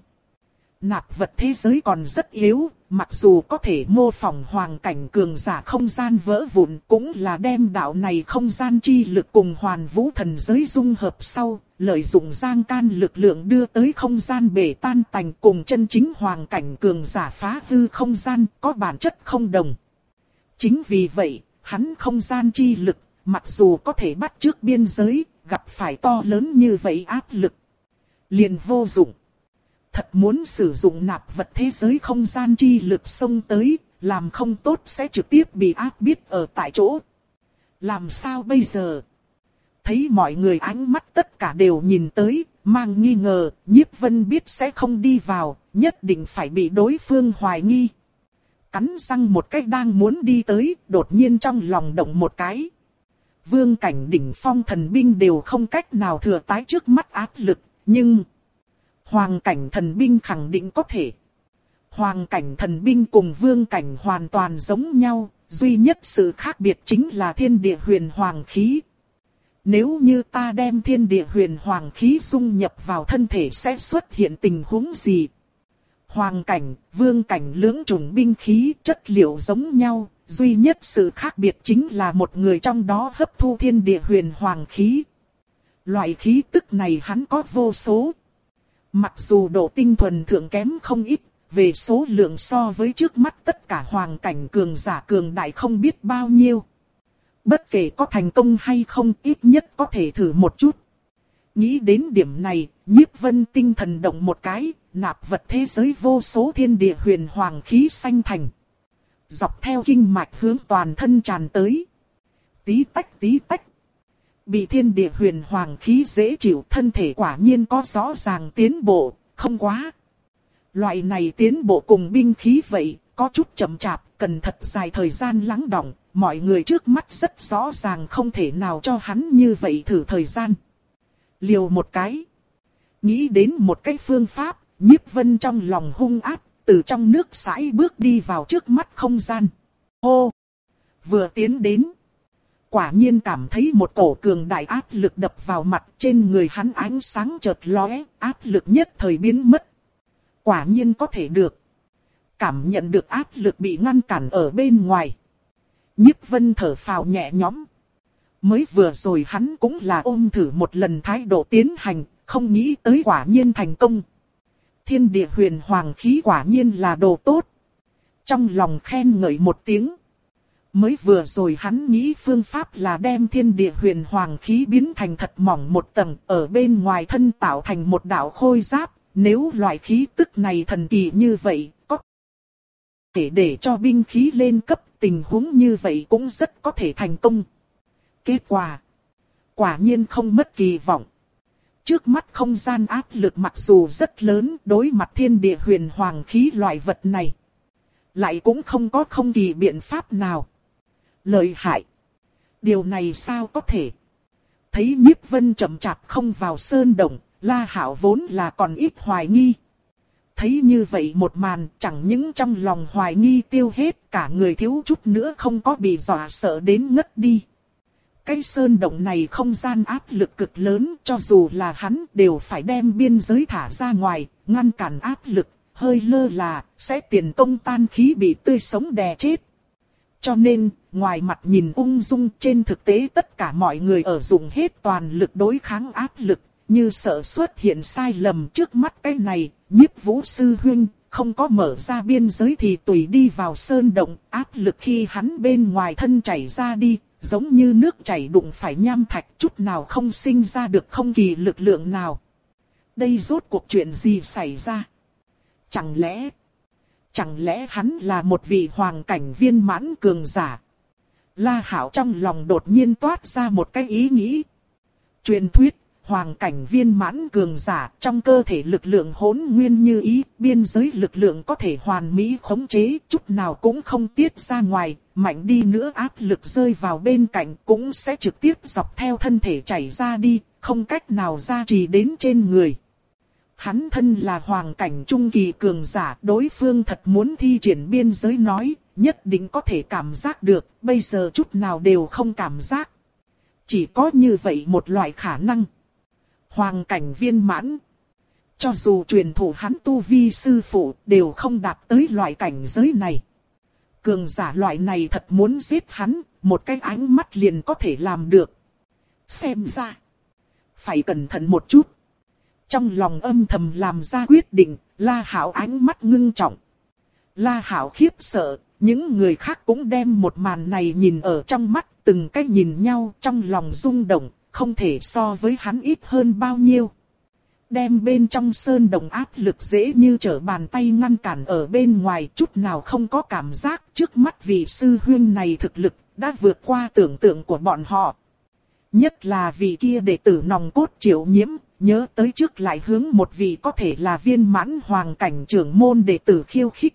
Nạp vật thế giới còn rất yếu, mặc dù có thể mô phỏng hoàng cảnh cường giả không gian vỡ vụn, cũng là đem đạo này không gian chi lực cùng hoàn vũ thần giới dung hợp sau, lợi dụng giang can lực lượng đưa tới không gian bể tan tành, cùng chân chính hoàng cảnh cường giả phá hư không gian có bản chất không đồng. Chính vì vậy, hắn không gian chi lực, mặc dù có thể bắt chước biên giới, gặp phải to lớn như vậy áp lực, liền vô dụng. Thật muốn sử dụng nạp vật thế giới không gian chi lực xông tới, làm không tốt sẽ trực tiếp bị áp biết ở tại chỗ. Làm sao bây giờ? Thấy mọi người ánh mắt tất cả đều nhìn tới, mang nghi ngờ, Nhiếp Vân biết sẽ không đi vào, nhất định phải bị đối phương hoài nghi. Cắn răng một cái đang muốn đi tới, đột nhiên trong lòng động một cái. Vương cảnh đỉnh phong thần binh đều không cách nào thừa tái trước mắt áp lực, nhưng hoàng cảnh thần binh khẳng định có thể. Hoàng cảnh thần binh cùng vương cảnh hoàn toàn giống nhau, duy nhất sự khác biệt chính là thiên địa huyền hoàng khí. Nếu như ta đem thiên địa huyền hoàng khí dung nhập vào thân thể sẽ xuất hiện tình huống gì? Hoàng cảnh, vương cảnh lưỡng chủng binh khí chất liệu giống nhau, duy nhất sự khác biệt chính là một người trong đó hấp thu thiên địa huyền hoàng khí. Loại khí tức này hắn có vô số. Mặc dù độ tinh thuần thượng kém không ít, về số lượng so với trước mắt tất cả hoàng cảnh cường giả cường đại không biết bao nhiêu. Bất kể có thành công hay không, ít nhất có thể thử một chút. Nghĩ đến điểm này, Nhiếp Vân tinh thần động một cái, nạp vật thế giới vô số thiên địa huyền hoàng khí sanh thành. Dọc theo kinh mạch hướng toàn thân tràn tới. Tí tách tí tách. Bị thiên địa huyền hoàng khí dễ chịu, thân thể quả nhiên có rõ ràng tiến bộ, không quá. Loại này tiến bộ cùng binh khí vậy, có chút chậm chạp, cần thật dài thời gian lắng đọng. Mọi người trước mắt rất rõ ràng không thể nào cho hắn như vậy thử thời gian. Liều một cái. Nghĩ đến một cái phương pháp, Nhiếp Vân trong lòng hung ác, từ trong nước sải bước đi vào trước mắt không gian. Hô! Vừa tiến đến, Quả nhiên cảm thấy một cổ cường đại áp lực đập vào mặt, trên người hắn ánh sáng chợt lóe, áp lực nhất thời biến mất. Quả nhiên có thể được. Cảm nhận được áp lực bị ngăn cản ở bên ngoài. Nhiếp Vân thở phào nhẹ nhõm. Mới vừa rồi hắn cũng là ôm thử một lần thái độ tiến hành, không nghĩ tới quả nhiên thành công. Thiên địa huyền hoàng khí quả nhiên là đồ tốt. Trong lòng khen ngợi một tiếng. Mới vừa rồi hắn nghĩ phương pháp là đem thiên địa huyền hoàng khí biến thành thật mỏng một tầng, ở bên ngoài thân tạo thành một đạo khôi giáp. Nếu loại khí tức này thần kỳ như vậy, có thể để cho binh khí lên cấp, tình huống như vậy cũng rất có thể thành công. Kết quả, quả nhiên không mất kỳ vọng. Trước mắt không gian áp lực mặc dù rất lớn, đối mặt thiên địa huyền hoàng khí loại vật này, lại cũng không có không kỳ biện pháp nào. Lợi hại. Điều này sao có thể? Thấy Nhiếp Vân chậm chạp không vào sơn động, La Hạo vốn là còn ít hoài nghi. Thấy như vậy một màn, chẳng những trong lòng hoài nghi tiêu hết, cả người thiếu chút nữa không có bị dọa sợ đến ngất đi. Cái sơn động này không gian áp lực cực lớn, cho dù là hắn đều phải đem biên giới thả ra ngoài, ngăn cản áp lực, hơi lơ là, sẽ tiền công tan khí bị tươi sống đè chết. Cho nên, ngoài mặt nhìn ung dung, trên thực tế tất cả mọi người ở dùng hết toàn lực đối kháng áp lực, như sợ xuất hiện sai lầm trước mắt cái này, Nhiếp Vũ sư huynh, không có mở ra biên giới thì tùy đi vào sơn động, áp lực khi hắn bên ngoài thân chảy ra đi, giống như nước chảy đụng phải nham thạch, chút nào không sinh ra được không kỳ lực lượng nào. Đây rốt cuộc chuyện gì xảy ra? Chẳng lẽ... Chẳng lẽ hắn là một vị hoàng cảnh viên mãn cường giả? La Hạo trong lòng đột nhiên toát ra một cái ý nghĩ. Truyền thuyết, hoàng cảnh viên mãn cường giả trong cơ thể lực lượng hỗn nguyên như ý, biên giới lực lượng có thể hoàn mỹ khống chế, chút nào cũng không tiết ra ngoài, mạnh đi nữa áp lực rơi vào bên cạnh cũng sẽ trực tiếp dọc theo thân thể chảy ra đi, không cách nào gia trì đến trên người. Hắn thân là hoàng cảnh trung kỳ cường giả, đối phương thật muốn thi triển biên giới nói, nhất định có thể cảm giác được, bây giờ chút nào đều không cảm giác. Chỉ có như vậy một loại khả năng. Hoàng cảnh viên mãn. Cho dù truyền thủ hắn tu vi sư phụ đều không đạt tới loại cảnh giới này. Cường giả loại này thật muốn giết hắn, một cái ánh mắt liền có thể làm được. Xem ra, phải cẩn thận một chút. Trong lòng âm thầm làm ra quyết định, La Hạo ánh mắt ngưng trọng. La Hạo khiếp sợ, những người khác cũng đem một màn này nhìn ở trong mắt, từng cái nhìn nhau trong lòng rung động, không thể so với hắn ít hơn bao nhiêu. Đem bên trong sơn đồng áp lực dễ như trở bàn tay ngăn cản ở bên ngoài, chút nào không có cảm giác, trước mắt vị sư huynh này thực lực đã vượt qua tưởng tượng của bọn họ. Nhất là vị kia đệ tử nòng cốt Triệu Nhiễm, nhớ tới trước lại hướng một vị có thể là viên mãn hoàng cảnh trưởng môn đệ tử khiêu khích.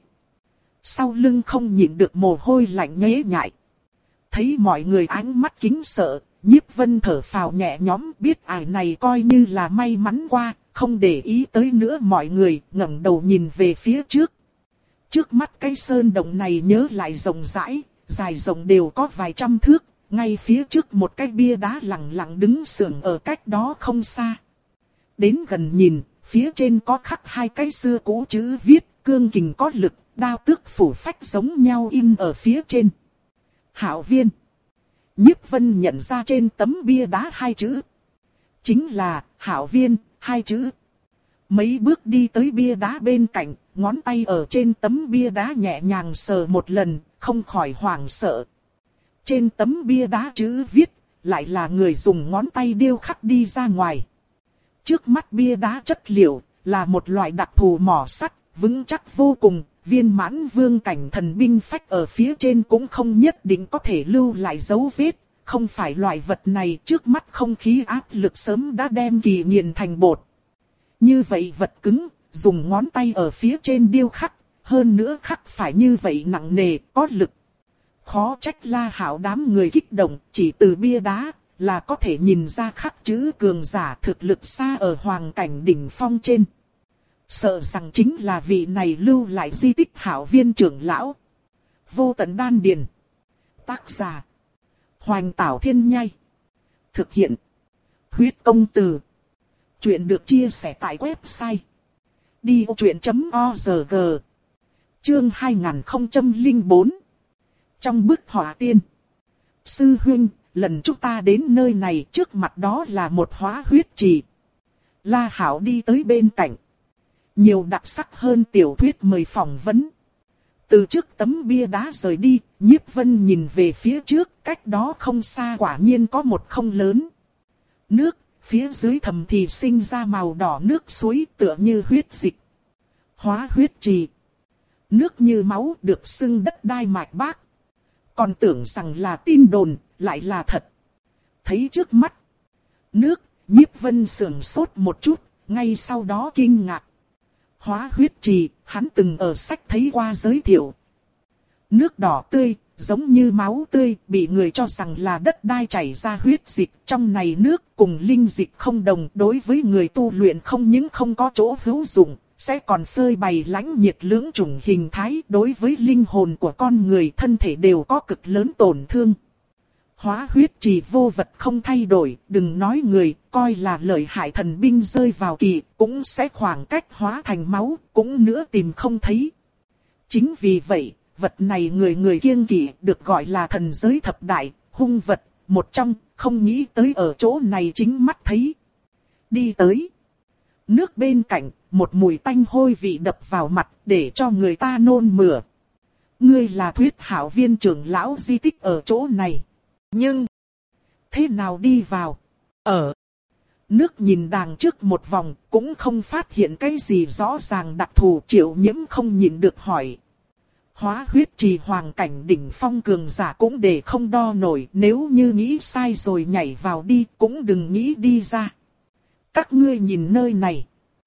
Sau lưng không nhịn được mồ hôi lạnh nhễ nhại. Thấy mọi người ánh mắt kính sợ, Nhiếp Vân thở phào nhẹ nhõm, biết ải này coi như là may mắn qua, không để ý tới nữa mọi người, ngẩng đầu nhìn về phía trước. Trước mắt cái sơn động này nhớ lại rộng rãi, dài rộng đều có vài trăm thước, ngay phía trước một cái bia đá lặng lặng đứng sưởng ở cách đó không xa. Đến gần nhìn, phía trên có khắc hai cái xưa cũ chữ viết, cương kình có lực, đao tước phủ phách giống nhau in ở phía trên. Hạo viên. Nhiếp Vân nhận ra trên tấm bia đá hai chữ. Chính là, Hạo viên, hai chữ. Mấy bước đi tới bia đá bên cạnh, ngón tay ở trên tấm bia đá nhẹ nhàng sờ một lần, không khỏi hoảng sợ. Trên tấm bia đá chữ viết, lại là người dùng ngón tay điêu khắc đi ra ngoài. Trước mắt bia đá chất liệu, là một loại đặc thù mỏ sắt, vững chắc vô cùng, viên mãn vương cảnh thần binh phách ở phía trên cũng không nhất định có thể lưu lại dấu vết, không phải loại vật này trước mắt không khí áp lực sớm đã đem kỳ nghiền thành bột. Như vậy vật cứng, dùng ngón tay ở phía trên điêu khắc, hơn nữa khắc phải như vậy nặng nề, có lực. Khó trách La Hạo đám người kích động, chỉ từ bia đá là có thể nhìn ra khắc chữ cường giả thực lực xa ở hoàng cảnh đỉnh phong trên. Sợ rằng chính là vị này lưu lại di tích Hạo viên trưởng lão. Vô tận đan điền. Tác giả. Hoành Tảo Thiên Nhai. Thực hiện. Huyết Công Từ. Chuyện được chia sẻ tại website đi ô chuyện chấm org. Chương hai nghìn không trăm lẻ bốn. Trong bức họa tiên. Sư huynh, lần chúng ta đến nơi này trước mặt đó là một hóa huyết trì. La Hảo đi tới bên cạnh. Nhiều đặc sắc hơn tiểu thuyết mời phỏng vấn. Từ trước tấm bia đá rời đi, Nhiếp Vân nhìn về phía trước, cách đó không xa quả nhiên có một không lớn. Nước, phía dưới thầm thì sinh ra màu đỏ nước suối tựa như huyết dịch. Hóa huyết trì. Nước như máu được xưng đất đai mạch bác. Còn tưởng rằng là tin đồn, lại là thật. Thấy trước mắt. Nước, Nhiếp Vân sửng sốt một chút, ngay sau đó kinh ngạc. Hóa huyết trì, hắn từng ở sách thấy qua giới thiệu. Nước đỏ tươi, giống như máu tươi, bị người cho rằng là đất đai chảy ra huyết dịch. Trong này nước cùng linh dịch không đồng, đối với người tu luyện không những không có chỗ hữu dụng, sẽ còn phơi bày lãnh nhiệt lưỡng chủng hình thái. Đối với linh hồn của con người thân thể đều có cực lớn tổn thương. Hóa huyết trì vô vật không thay đổi, đừng nói người, coi là lợi hại thần binh rơi vào kỳ, cũng sẽ khoảng cách hóa thành máu, cũng nữa tìm không thấy. Chính vì vậy, vật này người người kiêng kỵ, được gọi là thần giới thập đại, hung vật, một trong, không nghĩ tới ở chỗ này chính mắt thấy. Đi tới. Nước bên cạnh, một mùi tanh hôi vị đập vào mặt, để cho người ta nôn mửa. Ngươi là Thuyết Hảo viên trưởng lão di tích ở chỗ này. Nhưng, thế nào đi vào? Ở. Nước nhìn đàng trước một vòng, cũng không phát hiện cái gì rõ ràng đặc thù. Triệu Nhiễm không nhìn được hỏi. Hóa huyết trì hoàng cảnh đỉnh phong cường giả cũng để không đo nổi. Nếu như nghĩ sai rồi nhảy vào đi, cũng đừng nghĩ đi ra. Các ngươi nhìn nơi này.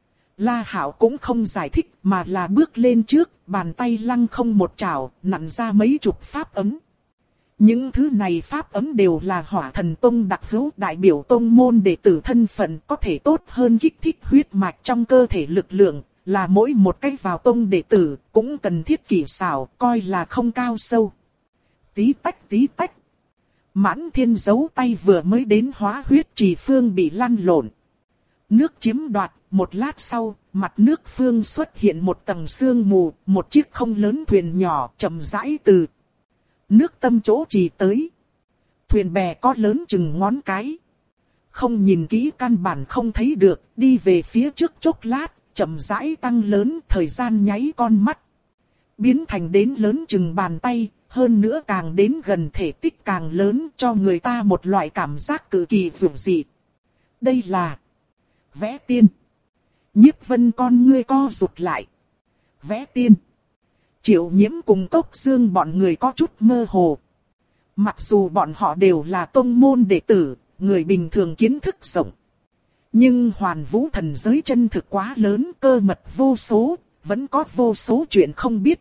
La Hảo cũng không giải thích, mà là bước lên trước, bàn tay lăng không một chảo, nặn ra mấy chục pháp ấm. Những thứ này pháp ấm đều là Hỏa Thần Tông đặc hữu, đại biểu tông môn đệ tử thân phận, có thể tốt hơn kích thích huyết mạch trong cơ thể lực lượng, là mỗi một cách vào tông đệ tử, cũng cần thiết kỹ xảo, coi là không cao sâu. Tí tách tí tách. Mãn Thiên giấu tay vừa mới đến hóa huyết trì phương bị lăn lộn. Nước chiếm đoạt, một lát sau, mặt nước phương xuất hiện một tầng sương mù, một chiếc không lớn thuyền nhỏ chậm rãi từ nước tâm chỗ trì tới. Thuyền bè có lớn chừng ngón cái. Không nhìn kỹ căn bản không thấy được, đi về phía trước chốc lát, chậm rãi tăng lớn, thời gian nháy con mắt. Biến thành đến lớn chừng bàn tay, hơn nữa càng đến gần thể tích càng lớn, cho người ta một loại cảm giác cực kỳ vượt dị. Đây là Vẽ Tiên. Nhiếp Vân con ngươi co rụt lại. Vẽ Tiên. Triệu Nhiễm cùng Cốc Dương bọn người có chút mơ hồ. Mặc dù bọn họ đều là tông môn đệ tử, người bình thường kiến thức rộng. Nhưng Hoàn Vũ thần giới chân thực quá lớn, cơ mật vô số, vẫn có vô số chuyện không biết.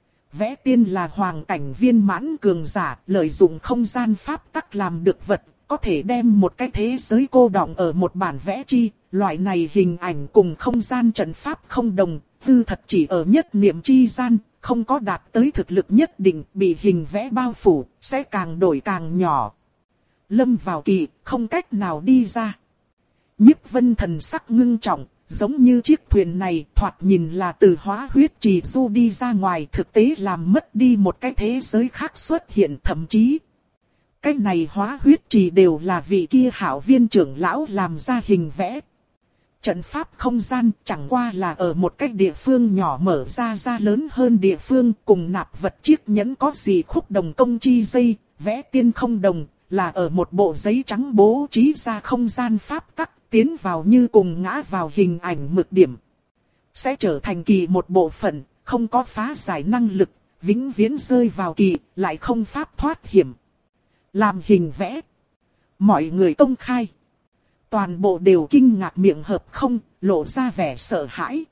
Vẽ Tiên là hoàng cảnh viên mãn cường giả, lợi dụng không gian pháp tắc làm được vật, có thể đem một cái thế giới cô đọng ở một bản vẽ chi. Loại này hình ảnh cùng không gian trận pháp không đồng, hư thật chỉ ở nhất niệm chi gian, không có đạt tới thực lực nhất định, bị hình vẽ bao phủ, sẽ càng đổi càng nhỏ. Lâm vào kỳ, không cách nào đi ra. Nhiếp Vân thần sắc ngưng trọng, giống như chiếc thuyền này thoạt nhìn là từ hóa huyết trì du đi ra ngoài, thực tế làm mất đi một cái thế giới khác xuất hiện, thậm chí cái này hóa huyết trì đều là vị kia Hảo viên trưởng lão làm ra hình vẽ. Trận pháp không gian chẳng qua là ở một cái địa phương nhỏ mở ra ra lớn hơn địa phương, cùng nạp vật chiếc nhẫn có gì khúc đồng công chi dây, Vẽ Tiên không đồng, là ở một bộ giấy trắng bố trí ra không gian pháp tắc, tiến vào như cùng ngã vào hình ảnh mực điểm. Sẽ trở thành kỳ một bộ phận, không có phá giải năng lực, vĩnh viễn rơi vào kỳ, lại không pháp thoát hiểm. Làm hình vẽ. Mọi người công khai. Toàn bộ đều kinh ngạc miệng hợp không, lộ ra vẻ sợ hãi.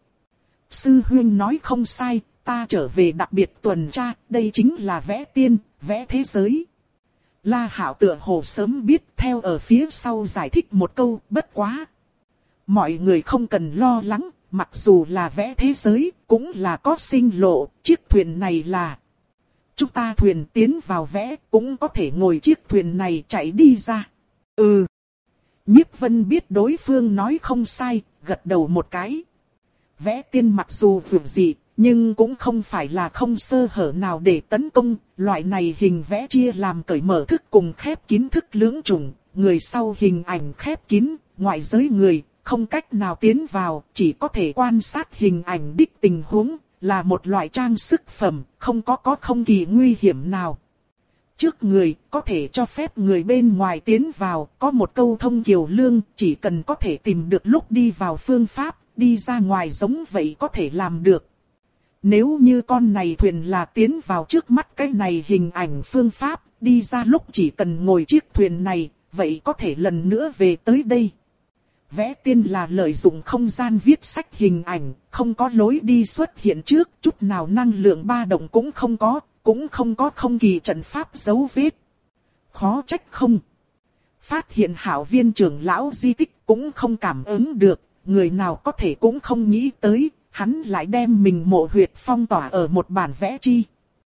Sư huynh nói không sai, ta trở về đặc biệt tuần tra, đây chính là Vẽ Tiên, vẽ thế giới. La Hạo tựa hồ sớm biết, theo ở phía sau giải thích một câu, bất quá. Mọi người không cần lo lắng, mặc dù là vẽ thế giới, cũng là có sinh lộ, chiếc thuyền này là chúng ta thuyền tiến vào vẽ cũng có thể ngồi chiếc thuyền này chạy đi ra. Ừ. Nhiếp Vân biết đối phương nói không sai, gật đầu một cái. Vẽ tiên mặc dù vượt dị, nhưng cũng không phải là không sơ hở nào để tấn công. Loại này hình vẽ chia làm cởi mở thức cùng khép kín thức lưỡng chủng. Người sau hình ảnh khép kín, ngoại giới người, không cách nào tiến vào, chỉ có thể quan sát hình ảnh đích tình huống, là một loại trang sức phẩm, không có có không kỳ nguy hiểm nào. Trước người, có thể cho phép người bên ngoài tiến vào, có một câu thông kiều lương, chỉ cần có thể tìm được lúc đi vào phương pháp, đi ra ngoài giống vậy có thể làm được. Nếu như con này thuyền là tiến vào trước mắt cái này hình ảnh phương pháp, đi ra lúc chỉ cần ngồi chiếc thuyền này, vậy có thể lần nữa về tới đây. Vẽ tiên là lợi dụng không gian viết sách hình ảnh, không có lối đi xuất hiện trước, chút nào năng lượng ba động cũng không có, cũng không có không kỳ trận pháp dấu vết. Khó trách không. Phát hiện hảo viên trưởng lão di tích cũng không cảm ứng được, người nào có thể cũng không nghĩ tới, hắn lại đem mình mộ huyệt phong tỏa ở một bản vẽ chi.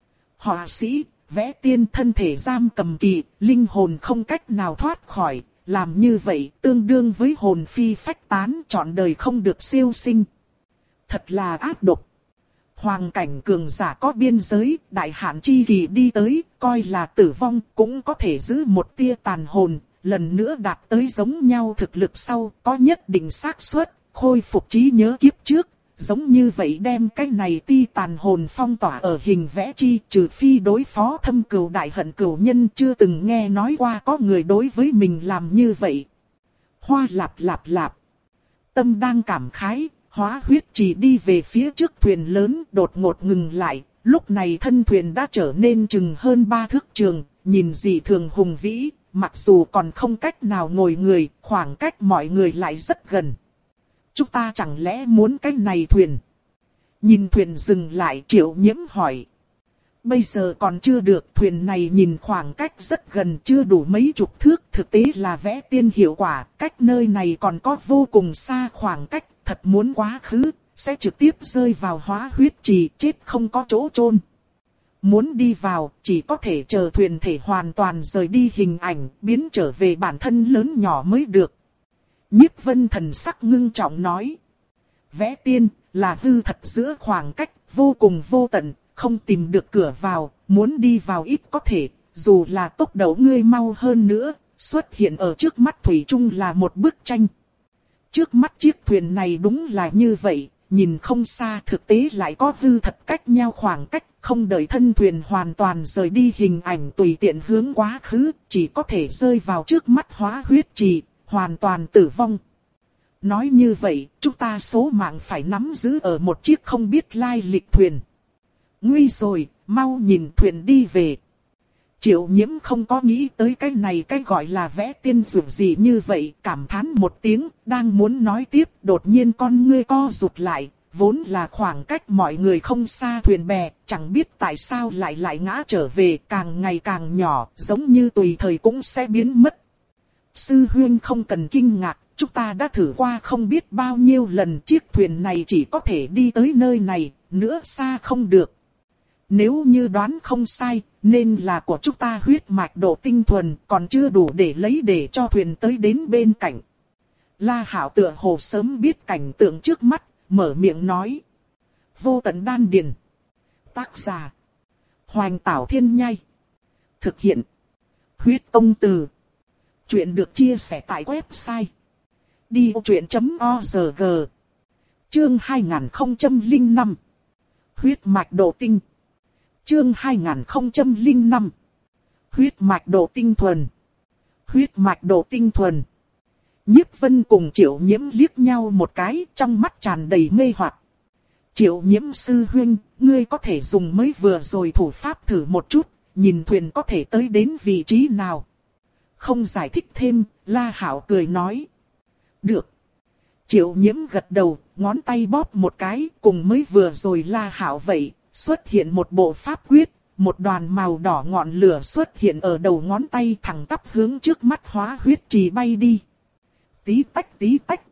Họa sĩ, vẽ tiên thân thể giam cầm kỳ, linh hồn không cách nào thoát khỏi, làm như vậy tương đương với hồn phi phách tán, trọn đời không được siêu sinh. Thật là ác độc. Hoàng cảnh cường giả có biên giới, đại hạn chi kỳ đi tới, coi là tử vong, cũng có thể giữ một tia tàn hồn, lần nữa đạt tới giống nhau thực lực sau, có nhất định xác suất khôi phục trí nhớ kiếp trước. Giống như vậy đem cái này ti tàn hồn phong tỏa ở hình vẽ chi, trừ phi đối phó thâm cừu đại hận cừu nhân, chưa từng nghe nói qua có người đối với mình làm như vậy. Hoa lạp lạp lạp. Tâm đang cảm khái, hóa huyết chỉ đi về phía trước thuyền lớn, đột ngột ngừng lại. Lúc này thân thuyền đã trở nên chừng hơn ba thước trường, nhìn dị thường hùng vĩ, mặc dù còn không cách nào ngồi người, khoảng cách mọi người lại rất gần. Chúng ta chẳng lẽ muốn cái này thuyền? Nhìn thuyền dừng lại, Triệu Nhiễm hỏi. Bây giờ còn chưa được, thuyền này nhìn khoảng cách rất gần, chưa đủ mấy chục thước, thực tế là vẽ tiên hiệu quả, cách nơi này còn có vô cùng xa khoảng cách, thật muốn quá khứ, sẽ trực tiếp rơi vào hóa huyết trì, chết không có chỗ chôn. Muốn đi vào, chỉ có thể chờ thuyền thể hoàn toàn rời đi hình ảnh, biến trở về bản thân lớn nhỏ mới được. Nhiếp Vân thần sắc ngưng trọng nói. Vẽ tiên, là hư thật giữa khoảng cách, vô cùng vô tận, không tìm được cửa vào, muốn đi vào ít có thể, dù là tốc độ ngươi mau hơn nữa, xuất hiện ở trước mắt thủy chung là một bức tranh. Trước mắt chiếc thuyền này đúng là như vậy, nhìn không xa thực tế lại có hư thật cách nhau khoảng cách, không đợi thân thuyền hoàn toàn rời đi hình ảnh tùy tiện hướng quá khứ, chỉ có thể rơi vào trước mắt hóa huyết trì. Hoàn toàn tử vong. Nói như vậy, chúng ta số mạng phải nắm giữ ở một chiếc không biết lai lịch thuyền. Nguy rồi, mau nhìn thuyền đi về. Triệu Nhiễm không có nghĩ tới cái này cái gọi là vẽ tiên dụ gì như vậy, cảm thán một tiếng, đang muốn nói tiếp, đột nhiên con ngươi co rụt lại, vốn là khoảng cách mọi người không xa thuyền bè, chẳng biết tại sao lại lại ngã trở về, càng ngày càng nhỏ, giống như tùy thời cũng sẽ biến mất. Sư huynh không cần kinh ngạc, chúng ta đã thử qua không biết bao nhiêu lần, chiếc thuyền này chỉ có thể đi tới nơi này, nữa xa không được. Nếu như đoán không sai, nên là của chúng ta huyết mạch độ tinh thuần, còn chưa đủ để lấy để cho thuyền tới đến bên cạnh. La Hạo tựa hồ sớm biết cảnh tượng trước mắt, mở miệng nói. Vô tận đan điền. Tác giả. Hoành Tảo Thiên Nhai. Thực hiện. Huyết Tông Từ. Chuyện được chia sẻ tại website đi ô chuyện chấm org. Chương hai nghìn không trăm lẻ năm. Huyết mạch độ tinh. Chương hai nghìn không trăm lẻ năm. Huyết mạch độ tinh thuần. Huyết mạch độ tinh thuần. Nhiếp Vân cùng Triệu Nhiễm liếc nhau một cái, trong mắt tràn đầy mê hoặc. Triệu Nhiễm sư huynh, ngươi có thể dùng mới vừa rồi thủ pháp thử một chút, nhìn thuyền có thể tới đến vị trí nào. Không giải thích thêm, La Hạo cười nói. Được. Triệu Nhiễm gật đầu, ngón tay bóp một cái, cùng mới vừa rồi La Hạo vậy, xuất hiện một bộ pháp quyết, một đoàn màu đỏ ngọn lửa xuất hiện ở đầu ngón tay thẳng tắp hướng trước mắt hóa huyết trì bay đi. Tí tách tí tách.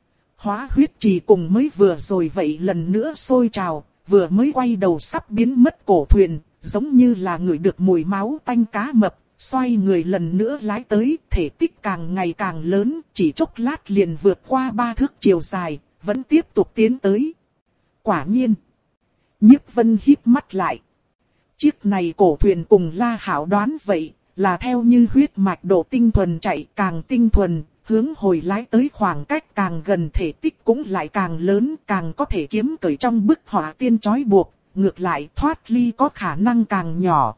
Hóa huyết trì cùng mới vừa rồi vậy lần nữa sôi trào, vừa mới quay đầu sắp biến mất cổ thuyền, giống như là ngửi được mùi máu tanh cá mập, xoay người lần nữa lái tới, thể tích càng ngày càng lớn, chỉ chốc lát liền vượt qua ba thước chiều dài, vẫn tiếp tục tiến tới. Quả nhiên, Nhiếp Vân híp mắt lại. Chiếc này cổ thuyền cùng La Hạo đoán vậy, là theo như huyết mạch độ tinh thuần chạy càng tinh thuần, hướng hồi lái tới khoảng cách càng gần thể tích cũng lại càng lớn, càng có thể kiếm cởi trong bức họa tiên trói buộc, ngược lại thoát ly có khả năng càng nhỏ.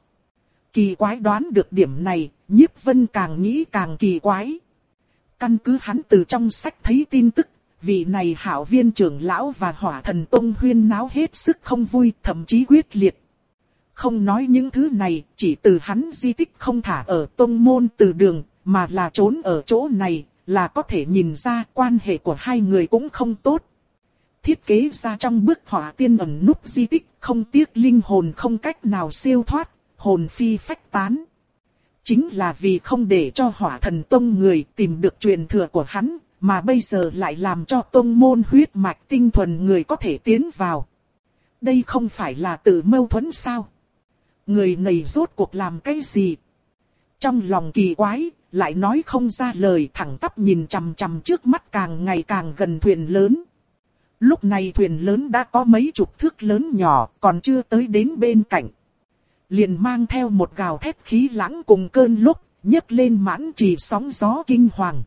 Kỳ quái đoán được điểm này, Nhiếp Vân càng nghĩ càng kỳ quái. Căn cứ hắn từ trong sách thấy tin tức, vị này Hạo Viên trưởng lão và Hỏa Thần Tông huyên náo hết sức không vui, thậm chí quyết liệt. Không nói những thứ này, chỉ từ hắn di tích không thả ở tông môn từ đường, mà là trốn ở chỗ này, là có thể nhìn ra quan hệ của hai người cũng không tốt. Thiết kế ra trong bức họa tiên ẩn núp di tích, không tiếc linh hồn không cách nào siêu thoát, hồn phi phách tán. Chính là vì không để cho Hỏa Thần Tông người tìm được truyền thừa của hắn, mà bây giờ lại làm cho tông môn huyết mạch tinh thuần người có thể tiến vào. Đây không phải là tự mâu thuẫn sao? Người này rốt cuộc làm cái gì? Trong lòng kỳ quái, lại nói không ra lời, thẳng tắp nhìn chằm chằm trước mắt càng ngày càng gần thuyền lớn. Lúc này thuyền lớn đã có mấy chục thước lớn nhỏ, còn chưa tới đến bên cạnh. Liền mang theo một gào thét khí lãng cùng cơn lốc, nhấc lên mãn trì sóng gió kinh hoàng.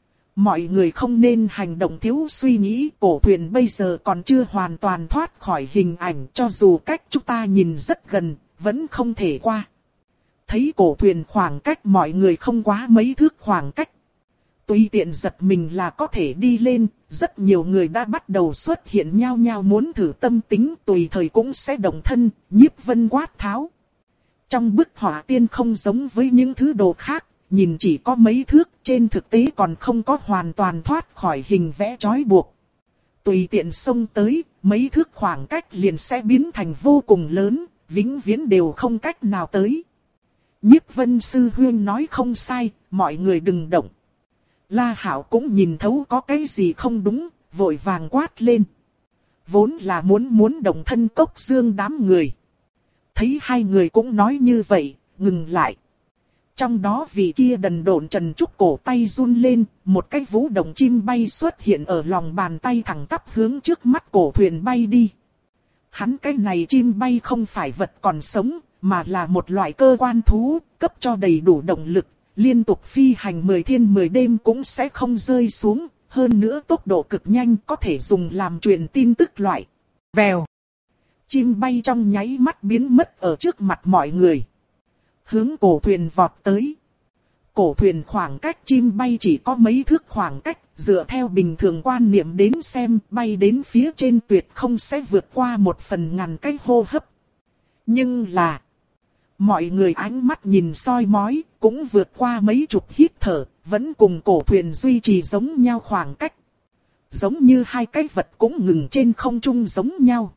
Mọi người không nên hành động thiếu suy nghĩ, cổ thuyền bây giờ còn chưa hoàn toàn thoát khỏi hình ảnh, cho dù cách chúng ta nhìn rất gần, vẫn không thể qua. Thấy cổ thuyền khoảng cách mọi người không quá mấy thước khoảng cách. Tùy tiện giật mình là có thể đi lên, rất nhiều người đã bắt đầu xuất hiện nhao nhao muốn thử tâm tính, tùy thời cũng sẽ động thân. Nhiếp Vân quát tháo. Trong bức họa tiên không giống với những thứ đồ khác, nhìn chỉ có mấy thước, trên thực tế còn không có hoàn toàn thoát khỏi hình vẽ trói buộc. Tùy tiện xông tới, mấy thước khoảng cách liền sẽ biến thành vô cùng lớn, vĩnh viễn đều không cách nào tới. Nhiếp Vân sư huynh nói không sai, mọi người đừng động. La Hạo cũng nhìn thấu có cái gì không đúng, vội vàng quát lên. Vốn là muốn muốn động thân Cốc Dương đám người. Thấy hai người cũng nói như vậy, ngừng lại. Trong đó vị kia đần độn Trần Trúc cổ tay run lên, một cái vũ động chim bay xuất hiện ở lòng bàn tay thẳng tắp hướng trước mắt cổ thuyền bay đi. Hắn cái này chim bay không phải vật còn sống, mà là một loại cơ quan thú, cấp cho đầy đủ động lực, liên tục phi hành mười thiên mười đêm cũng sẽ không rơi xuống, hơn nữa tốc độ cực nhanh có thể dùng làm truyền tin tức loại. Vèo. Chim bay trong nháy mắt biến mất ở trước mặt mọi người. Hướng cổ thuyền vọt tới. Cổ thuyền khoảng cách chim bay chỉ có mấy thước khoảng cách, dựa theo bình thường quan niệm đến xem, bay đến phía trên tuyệt không sẽ vượt qua một phần ngàn cái hô hấp. Nhưng là, mọi người ánh mắt nhìn soi mói, cũng vượt qua mấy chục hít thở, vẫn cùng cổ thuyền duy trì giống nhau khoảng cách. Giống như hai cái vật cũng ngừng trên không trung giống nhau.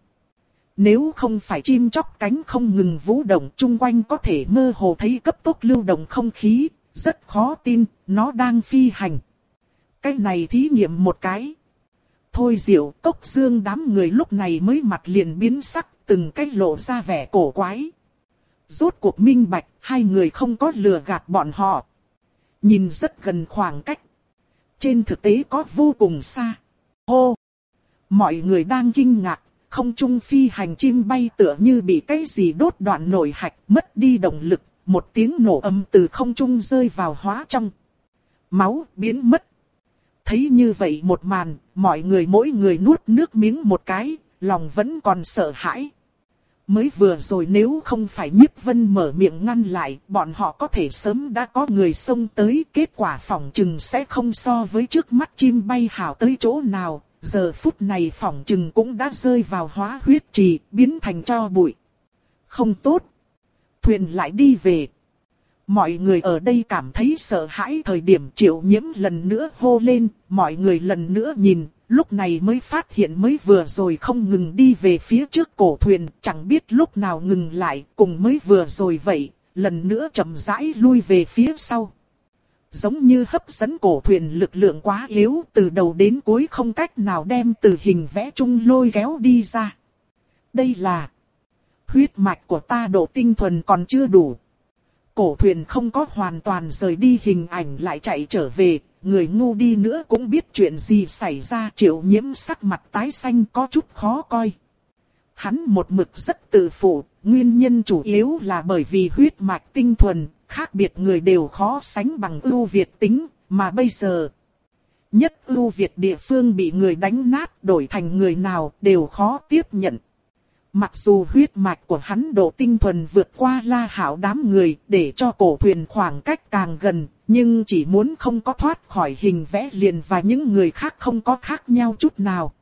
Nếu không phải chim chóc cánh không ngừng vũ động, chung quanh có thể mơ hồ thấy cấp tốc lưu động không khí, rất khó tin, nó đang phi hành. Cái này thí nghiệm một cái. Thôi Diệu, Cốc Dương đám người lúc này mới mặt liền biến sắc, từng cái lộ ra vẻ cổ quái. Rốt cuộc minh bạch, hai người không có lừa gạt bọn họ. Nhìn rất gần khoảng cách. Trên thực tế có vô cùng xa. Hô! Mọi người đang kinh ngạc, không trung phi hành chim bay tựa như bị cái gì đốt đoạn nổi hạch, mất đi động lực, một tiếng nổ âm từ không trung rơi vào hóa trong. Máu biến mất. Thấy như vậy một màn, mọi người mỗi người nuốt nước miếng một cái, lòng vẫn còn sợ hãi. Mới vừa rồi nếu không phải Nhiếp Vân mở miệng ngăn lại, bọn họ có thể sớm đã có người xông tới, kết quả phỏng chừng sẽ không so với trước mắt chim bay hảo tới chỗ nào, giờ phút này phỏng chừng cũng đã rơi vào hóa huyết trì, biến thành tro bụi. Không tốt. Thuyền lại đi về. Mọi người ở đây cảm thấy sợ hãi thời điểm Triệu Nhiễm lần nữa hô lên, mọi người lần nữa nhìn. Lúc này mới phát hiện mới vừa rồi không ngừng đi về phía trước cổ thuyền, chẳng biết lúc nào ngừng lại, cùng mới vừa rồi vậy, lần nữa chậm rãi lui về phía sau. Giống như hấp dẫn cổ thuyền lực lượng quá yếu, từ đầu đến cuối không cách nào đem từ hình vẽ chung lôi kéo đi ra. Đây là huyết mạch của ta độ tinh thuần còn chưa đủ. Cổ thuyền không có hoàn toàn rời đi, hình ảnh lại chạy trở về, người ngu đi nữa cũng biết chuyện gì xảy ra. Triệu Nhiễm sắc mặt tái xanh có chút khó coi. Hắn một mực rất tự phụ, nguyên nhân chủ yếu là bởi vì huyết mạch tinh thuần, khác biệt người đều khó sánh bằng ưu việt tính, mà bây giờ nhất ưu việt địa phương bị người đánh nát, đổi thành người nào đều khó tiếp nhận. Mặc dù huyết mạch của hắn độ tinh thuần vượt qua La Hạo đám người, để cho cổ thuyền khoảng cách càng gần, nhưng chỉ muốn không có thoát khỏi hình vẽ liền và những người khác không có khác nhau chút nào.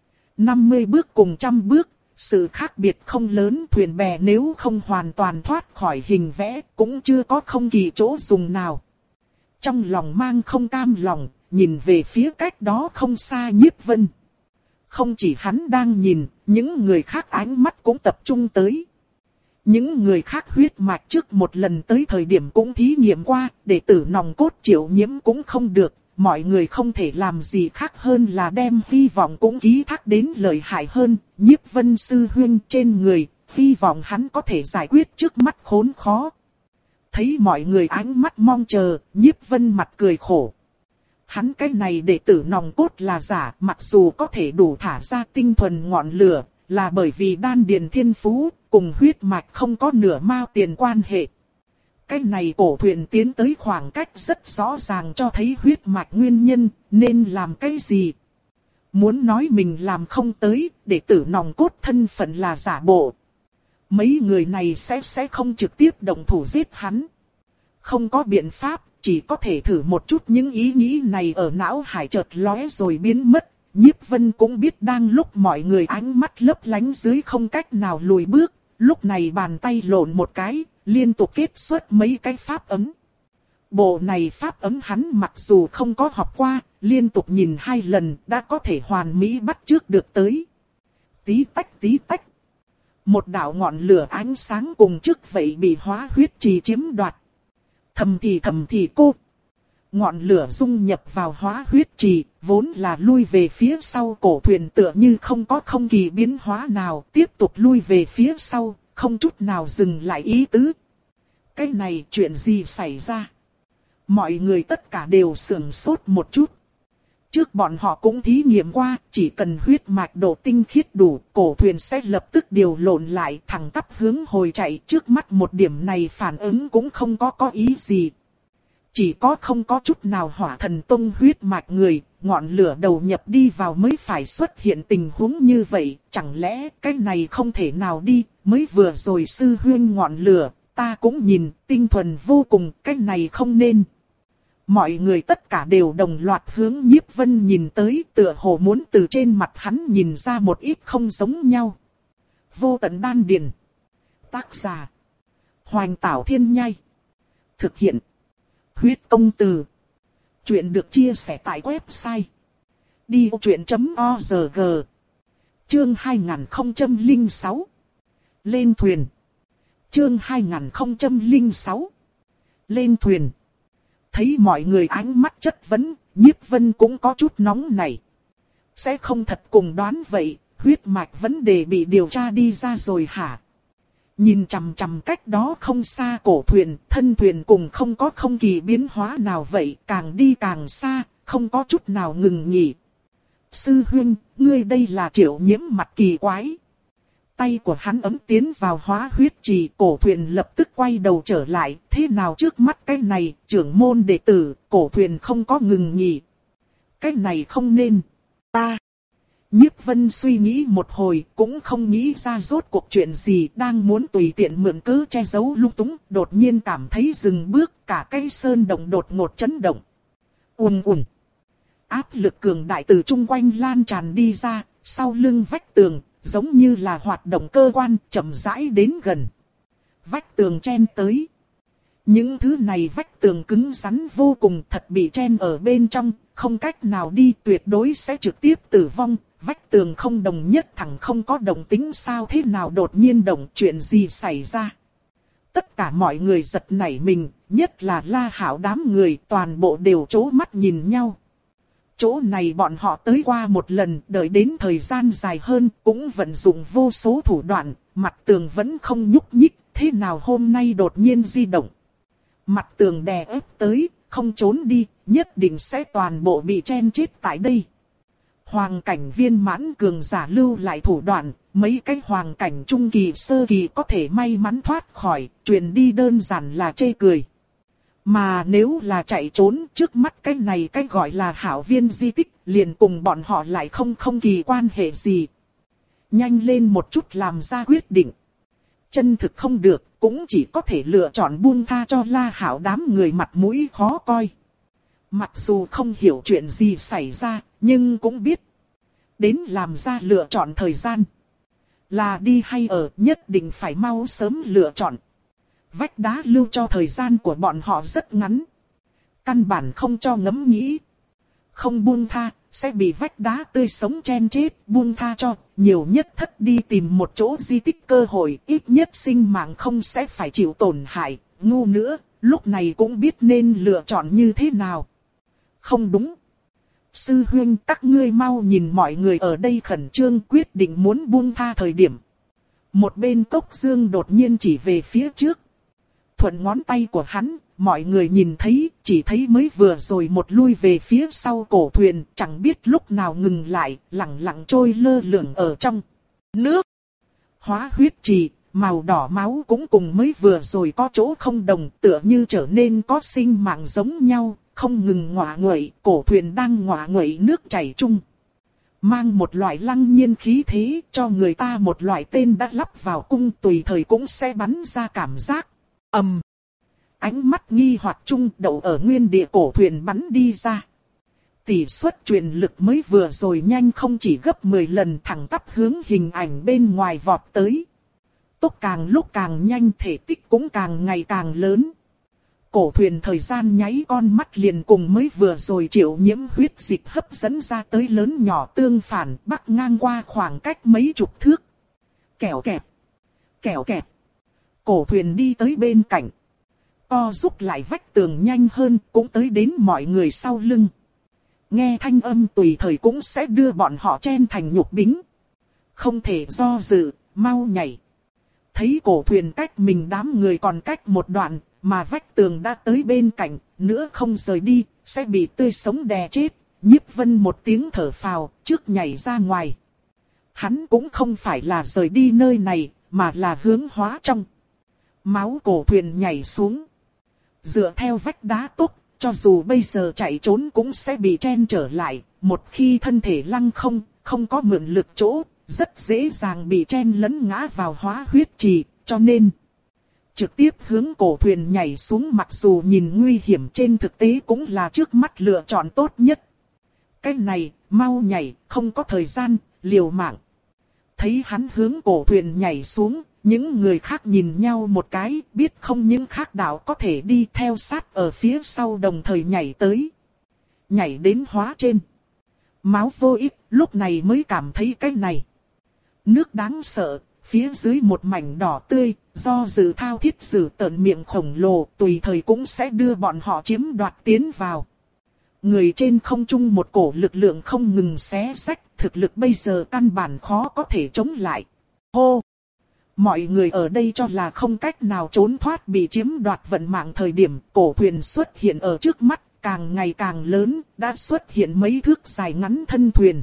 năm mươi bước cùng trăm bước, sự khác biệt không lớn. Thuyền bè nếu không hoàn toàn thoát khỏi hình vẽ cũng chưa có không kỳ chỗ dùng nào. Trong lòng mang không cam lòng, nhìn về phía cách đó không xa Nhiếp Vân. Không chỉ hắn đang nhìn, những người khác ánh mắt cũng tập trung tới. Những người khác huyết mạch trước một lần tới thời điểm cũng thí nghiệm qua, đệ tử nòng cốt Triệu Nhiễm cũng không được. Mọi người không thể làm gì khác hơn là đem hy vọng cũng ký thác đến lợi hại hơn. Nhiếp Vân sư huynh trên người, hy vọng hắn có thể giải quyết trước mắt khốn khó. Thấy mọi người ánh mắt mong chờ, Nhiếp Vân mặt cười khổ. Hắn cái này đệ tử nòng cốt là giả, mặc dù có thể đủ thả ra tinh thuần ngọn lửa, là bởi vì đan điền thiên phú, cùng huyết mạch không có nửa mao tiền quan hệ. Cái này cổ thuyền tiến tới khoảng cách rất rõ ràng cho thấy huyết mạch nguyên nhân, nên làm cái gì. Muốn nói mình làm không tới, đệ tử nòng cốt thân phận là giả bộ. Mấy người này sẽ sẽ không trực tiếp động thủ giết hắn. Không có biện pháp, chỉ có thể thử một chút. Những ý nghĩ này ở não hải chợt lóe rồi biến mất. Nhiếp Vân cũng biết đang lúc mọi người ánh mắt lấp lánh dưới không cách nào lùi bước. Lúc này bàn tay lộn một cái, liên tục kết xuất mấy cái pháp ấm. Bộ này pháp ấm hắn mặc dù không có học qua, liên tục nhìn hai lần đã có thể hoàn mỹ bắt chước được tới. Tí tách tí tách. Một đạo ngọn lửa ánh sáng cùng trước vậy bị hóa huyết trì chiếm đoạt. Thầm thì thầm thì cô. Ngọn lửa dung nhập vào hóa huyết trì, vốn là lui về phía sau. Cổ thuyền tựa như không có không kỳ biến hóa nào, tiếp tục lui về phía sau, không chút nào dừng lại ý tứ. Cái này chuyện gì xảy ra? Mọi người tất cả đều sửng sốt một chút. Trước bọn họ cũng thí nghiệm qua, chỉ cần huyết mạch độ tinh khiết đủ, cổ thuyền sẽ lập tức điều lộn lại, thẳng tắp hướng hồi chạy. Trước mắt một điểm này phản ứng cũng không có có ý gì. Chỉ có không có chút nào hỏa thần tông huyết mạch người, ngọn lửa đầu nhập đi vào mới phải xuất hiện tình huống như vậy. Chẳng lẽ cái này không thể nào đi, mới vừa rồi sư huyên ngọn lửa, ta cũng nhìn, tinh thuần vô cùng, cái này không nên. Mọi người tất cả đều đồng loạt hướng Nhiếp Vân nhìn tới, tựa hồ muốn từ trên mặt hắn nhìn ra một ít không giống nhau. Vô tận đan điền. Tác giả: Hoành Tảo Thiên Nhai. Thực hiện: Huyết Công Từ. Chuyện được chia sẻ tại website đi ô chuyện chấm org. Chương hai nghìn không trăm lẻ sáu. Lên thuyền. Chương hai nghìn không trăm lẻ sáu. Lên thuyền. Thấy mọi người ánh mắt chất vấn, Nhiếp Vân cũng có chút nóng nảy. Sẽ không thật cùng đoán vậy, huyết mạch vấn đề bị điều tra đi ra rồi hả? Nhìn chằm chằm cách đó không xa cổ thuyền, thân thuyền cùng không có không kỳ biến hóa nào vậy, càng đi càng xa, không có chút nào ngừng nghỉ. Sư huynh, ngươi đây là Triệu Nhiễm mặt kỳ quái. Tay của hắn ấm tiến vào hóa huyết trì, cổ thuyền lập tức quay đầu trở lại. Thế nào trước mắt cái này, trưởng môn đệ tử, cổ thuyền không có ngừng nghỉ. Cái này không nên. Ta. Nhiếp Vân suy nghĩ một hồi, cũng không nghĩ ra rốt cuộc chuyện gì, đang muốn tùy tiện mượn cớ che giấu lung túng, đột nhiên cảm thấy dừng bước, cả cái sơn động đột ngột chấn động. Ùm ùm. Áp lực cường đại từ chung quanh lan tràn đi ra, sau lưng vách tường, giống như là hoạt động cơ quan, chậm rãi đến gần. Vách tường chen tới. Những thứ này vách tường cứng rắn vô cùng, thật bị chen ở bên trong, không cách nào đi, tuyệt đối sẽ trực tiếp tử vong. Vách tường không đồng nhất thẳng không có đồng tính, sao thế nào đột nhiên động, chuyện gì xảy ra? Tất cả mọi người giật nảy mình, nhất là La Hạo đám người, toàn bộ đều trố mắt nhìn nhau. Chỗ này bọn họ tới qua một lần, đợi đến thời gian dài hơn, cũng vận dụng vô số thủ đoạn, mặt tường vẫn không nhúc nhích, thế nào hôm nay đột nhiên di động. Mặt tường đè ép tới, không trốn đi, nhất định sẽ toàn bộ bị chen chết tại đây. Hoàng cảnh viên mãn cường giả lưu lại thủ đoạn, mấy cái hoàng cảnh trung kỳ sơ kỳ có thể may mắn thoát khỏi, truyền đi đơn giản là chê cười. Mà nếu là chạy trốn trước mắt cái này cái gọi là hảo viên di tích, liền cùng bọn họ lại không không kỳ quan hệ gì. Nhanh lên một chút làm ra quyết định. Chân thực không được, cũng chỉ có thể lựa chọn buông tha cho La Hảo đám người mặt mũi khó coi. Mặc dù không hiểu chuyện gì xảy ra, nhưng cũng biết. Đến làm ra lựa chọn thời gian. Là đi hay ở, nhất định phải mau sớm lựa chọn. Vách đá lưu cho thời gian của bọn họ rất ngắn. Căn bản không cho ngẫm nghĩ. Không buông tha, sẽ bị vách đá tươi sống chen chết. Buông tha cho, nhiều nhất thất đi tìm một chỗ di tích cơ hội. Ít nhất sinh mạng không sẽ phải chịu tổn hại. Ngu nữa, lúc này cũng biết nên lựa chọn như thế nào. Không đúng. Sư huynh, các ngươi mau nhìn mọi người ở đây khẩn trương quyết định muốn buông tha thời điểm. Một bên Cốc Dương đột nhiên chỉ về phía trước. Thuận ngón tay của hắn, mọi người nhìn thấy, chỉ thấy mới vừa rồi một lui về phía sau cổ thuyền, chẳng biết lúc nào ngừng lại, lặng lặng trôi lơ lửng ở trong nước. Hóa huyết trì, màu đỏ máu cũng cùng mới vừa rồi có chỗ không đồng, tựa như trở nên có sinh mạng giống nhau, không ngừng ngọa nguậy, cổ thuyền đang ngọa nguậy nước chảy chung. Mang một loại lăng nhiên khí thế, cho người ta một loại tên đã lắp vào cung tùy thời cũng sẽ bắn ra cảm giác. ầm, um, ánh mắt nghi hoặc chung đậu ở nguyên địa cổ thuyền bắn đi ra. Tỷ suất truyền lực mới vừa rồi nhanh không chỉ gấp mười lần, thẳng tắp hướng hình ảnh bên ngoài vọt tới. Tốc càng lúc càng nhanh, thể tích cũng càng ngày càng lớn. Cổ thuyền thời gian nháy con mắt liền cùng mới vừa rồi Triệu Nhiễm huyết dịch hấp dẫn ra tới lớn nhỏ tương phản, bắc ngang qua khoảng cách mấy chục thước. Kẻo kẹt, kẻo kẹt. Cổ thuyền đi tới bên cạnh. Co rút lại vách tường nhanh hơn, cũng tới đến mọi người sau lưng. Nghe thanh âm tùy thời cũng sẽ đưa bọn họ chen thành nhục bính. Không thể do dự, mau nhảy. Thấy cổ thuyền cách mình đám người còn cách một đoạn, mà vách tường đã tới bên cạnh, nữa không rời đi, sẽ bị tươi sống đè chết. Nhiếp Vân một tiếng thở phào, trước nhảy ra ngoài. Hắn cũng không phải là rời đi nơi này, mà là hướng hóa trong. Máu cổ thuyền nhảy xuống. Dựa theo vách đá túc, cho dù bây giờ chạy trốn cũng sẽ bị chen trở lại. Một khi thân thể lăng không, không có mượn lực chỗ, rất dễ dàng bị chen lấn ngã vào hóa huyết trì, cho nên trực tiếp hướng cổ thuyền nhảy xuống, mặc dù nhìn nguy hiểm, trên thực tế cũng là trước mắt lựa chọn tốt nhất. Cái này, mau nhảy, không có thời gian, liều mạng. Thấy hắn hướng cổ thuyền nhảy xuống, những người khác nhìn nhau một cái, biết không những khác đạo có thể đi theo sát ở phía sau đồng thời nhảy tới. Nhảy đến hóa trên. Máu vô ích, lúc này mới cảm thấy cái này. Nước đáng sợ, phía dưới một mảnh đỏ tươi, do dự thao thiết sử tợn miệng khổng lồ, tùy thời cũng sẽ đưa bọn họ chiếm đoạt tiến vào. Người trên không trung một cổ lực lượng không ngừng xé xách, thực lực bây giờ căn bản khó có thể chống lại. Hô! Mọi người ở đây cho là không cách nào trốn thoát bị chiếm đoạt vận mạng thời điểm, cổ thuyền xuất hiện ở trước mắt, càng ngày càng lớn, đã xuất hiện mấy thước dài ngắn thân thuyền.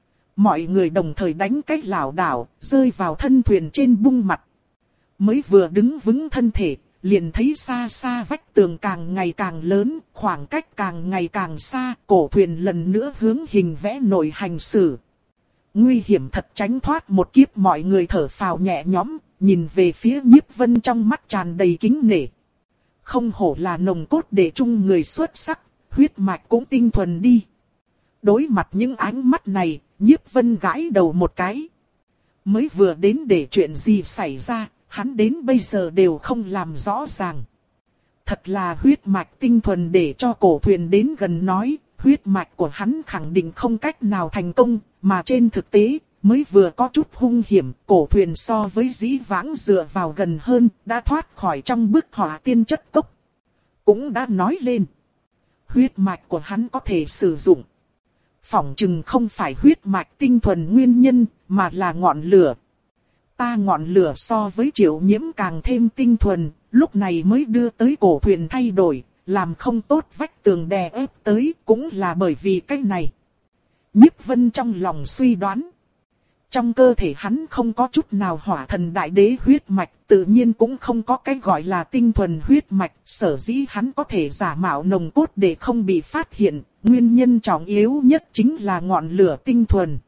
Mọi người đồng thời đánh cách lảo đảo, rơi vào thân thuyền trên bung mặt. Mới vừa đứng vững thân thể, liền thấy xa xa vách tường càng ngày càng lớn, khoảng cách càng ngày càng xa, cổ thuyền lần nữa hướng hình vẽ nội hành xử. Nguy hiểm thật, tránh thoát một kiếp, mọi người thở phào nhẹ nhõm, nhìn về phía Nhiếp Vân trong mắt tràn đầy kính nể. Không hổ là nồng cốt để chung người xuất sắc, huyết mạch cũng tinh thuần đi. Đối mặt những ánh mắt này, Nhiếp Vân gãi đầu một cái. Mới vừa đến để chuyện gì xảy ra, hắn đến bây giờ đều không làm rõ ràng. Thật là huyết mạch tinh thuần, để cho cổ thuyền đến gần nói, huyết mạch của hắn khẳng định không cách nào thành công, mà trên thực tế, mới vừa có chút hung hiểm, cổ thuyền so với dĩ vãng dựa vào gần hơn, đã thoát khỏi trong bức họa tiên chất cốc. Cũng đã nói lên, huyết mạch của hắn có thể sử dụng. phỏng chừng không phải huyết mạch tinh thuần nguyên nhân, mà là ngọn lửa. Ta ngọn lửa so với Triệu Nhiễm càng thêm tinh thuần, lúc này mới đưa tới cổ thuyền thay đổi, làm không tốt vách tường đè ép tới, cũng là bởi vì cái này. Nhiếp Vân trong lòng suy đoán. Trong cơ thể hắn không có chút nào hỏa thần đại đế huyết mạch, tự nhiên cũng không có cái gọi là tinh thuần huyết mạch, sở dĩ hắn có thể giả mạo nồng cốt để không bị phát hiện, nguyên nhân trọng yếu nhất chính là ngọn lửa tinh thuần.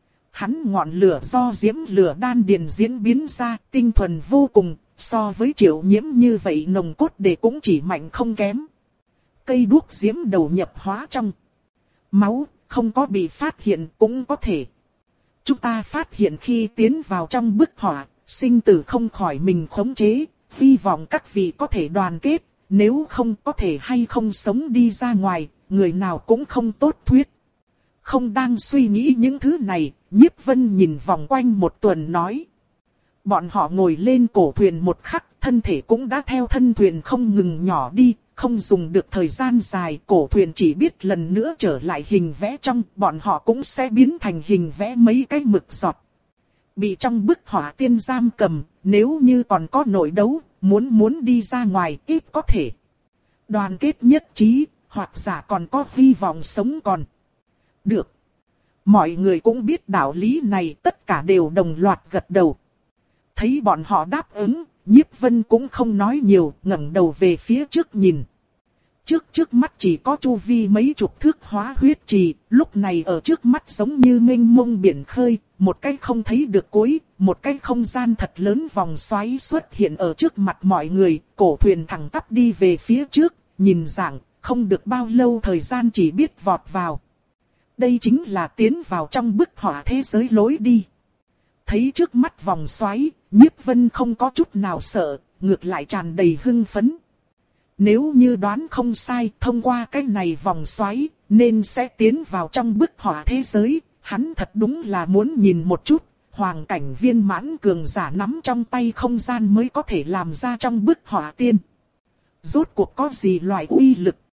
Hắn ngọn lửa do diễm lửa đan điền diễn biến ra, tinh thuần vô cùng, so với Triệu Nhiễm như vậy nồng cốt để cũng chỉ mạnh không kém. Cây đuốc diễm đầu nhập hóa trong máu, không có bị phát hiện cũng có thể. Chúng ta phát hiện khi tiến vào trong bức hỏa, sinh tử không khỏi mình khống chế, hy vọng các vị có thể đoàn kết, nếu không có thể hay không sống đi ra ngoài, người nào cũng không tốt thuyết. Không đang suy nghĩ những thứ này, Nhiếp Vân nhìn vòng quanh một tuần nói. Bọn họ ngồi lên cổ thuyền một khắc, thân thể cũng đã theo thân thuyền không ngừng nhỏ đi, không dùng được thời gian dài, cổ thuyền chỉ biết lần nữa trở lại hình vẽ trong, bọn họ cũng sẽ biến thành hình vẽ mấy cái mực giọt. Bị trong bức hỏa tiên giam cầm, nếu như còn có nội đấu, muốn muốn đi ra ngoài ít có thể. Đoàn kết nhất trí, hoặc giả còn có hy vọng sống còn. Được. Mọi người cũng biết đạo lý này, tất cả đều đồng loạt gật đầu. Thấy bọn họ đáp ứng, Nhiếp Vân cũng không nói nhiều, ngẩng đầu về phía trước nhìn. Trước trước mắt chỉ có chu vi mấy chục thước hóa huyết trì, lúc này ở trước mắt giống như mênh mông biển khơi, một cái không thấy được cuối, một cái không gian thật lớn vòng xoáy xuất hiện ở trước mặt mọi người, cổ thuyền thẳng tắp đi về phía trước, nhìn dạng, không được bao lâu thời gian chỉ biết vọt vào. Đây chính là tiến vào trong bức họa thế giới lối đi. Thấy trước mắt vòng xoáy, Nhiếp Vân không có chút nào sợ, ngược lại tràn đầy hưng phấn. Nếu như đoán không sai, thông qua cái này vòng xoáy, nên sẽ tiến vào trong bức họa thế giới, hắn thật đúng là muốn nhìn một chút, hoàng cảnh viên mãn cường giả nắm trong tay không gian mới có thể làm ra trong bức họa tiên. Rốt cuộc có gì loại uy lực?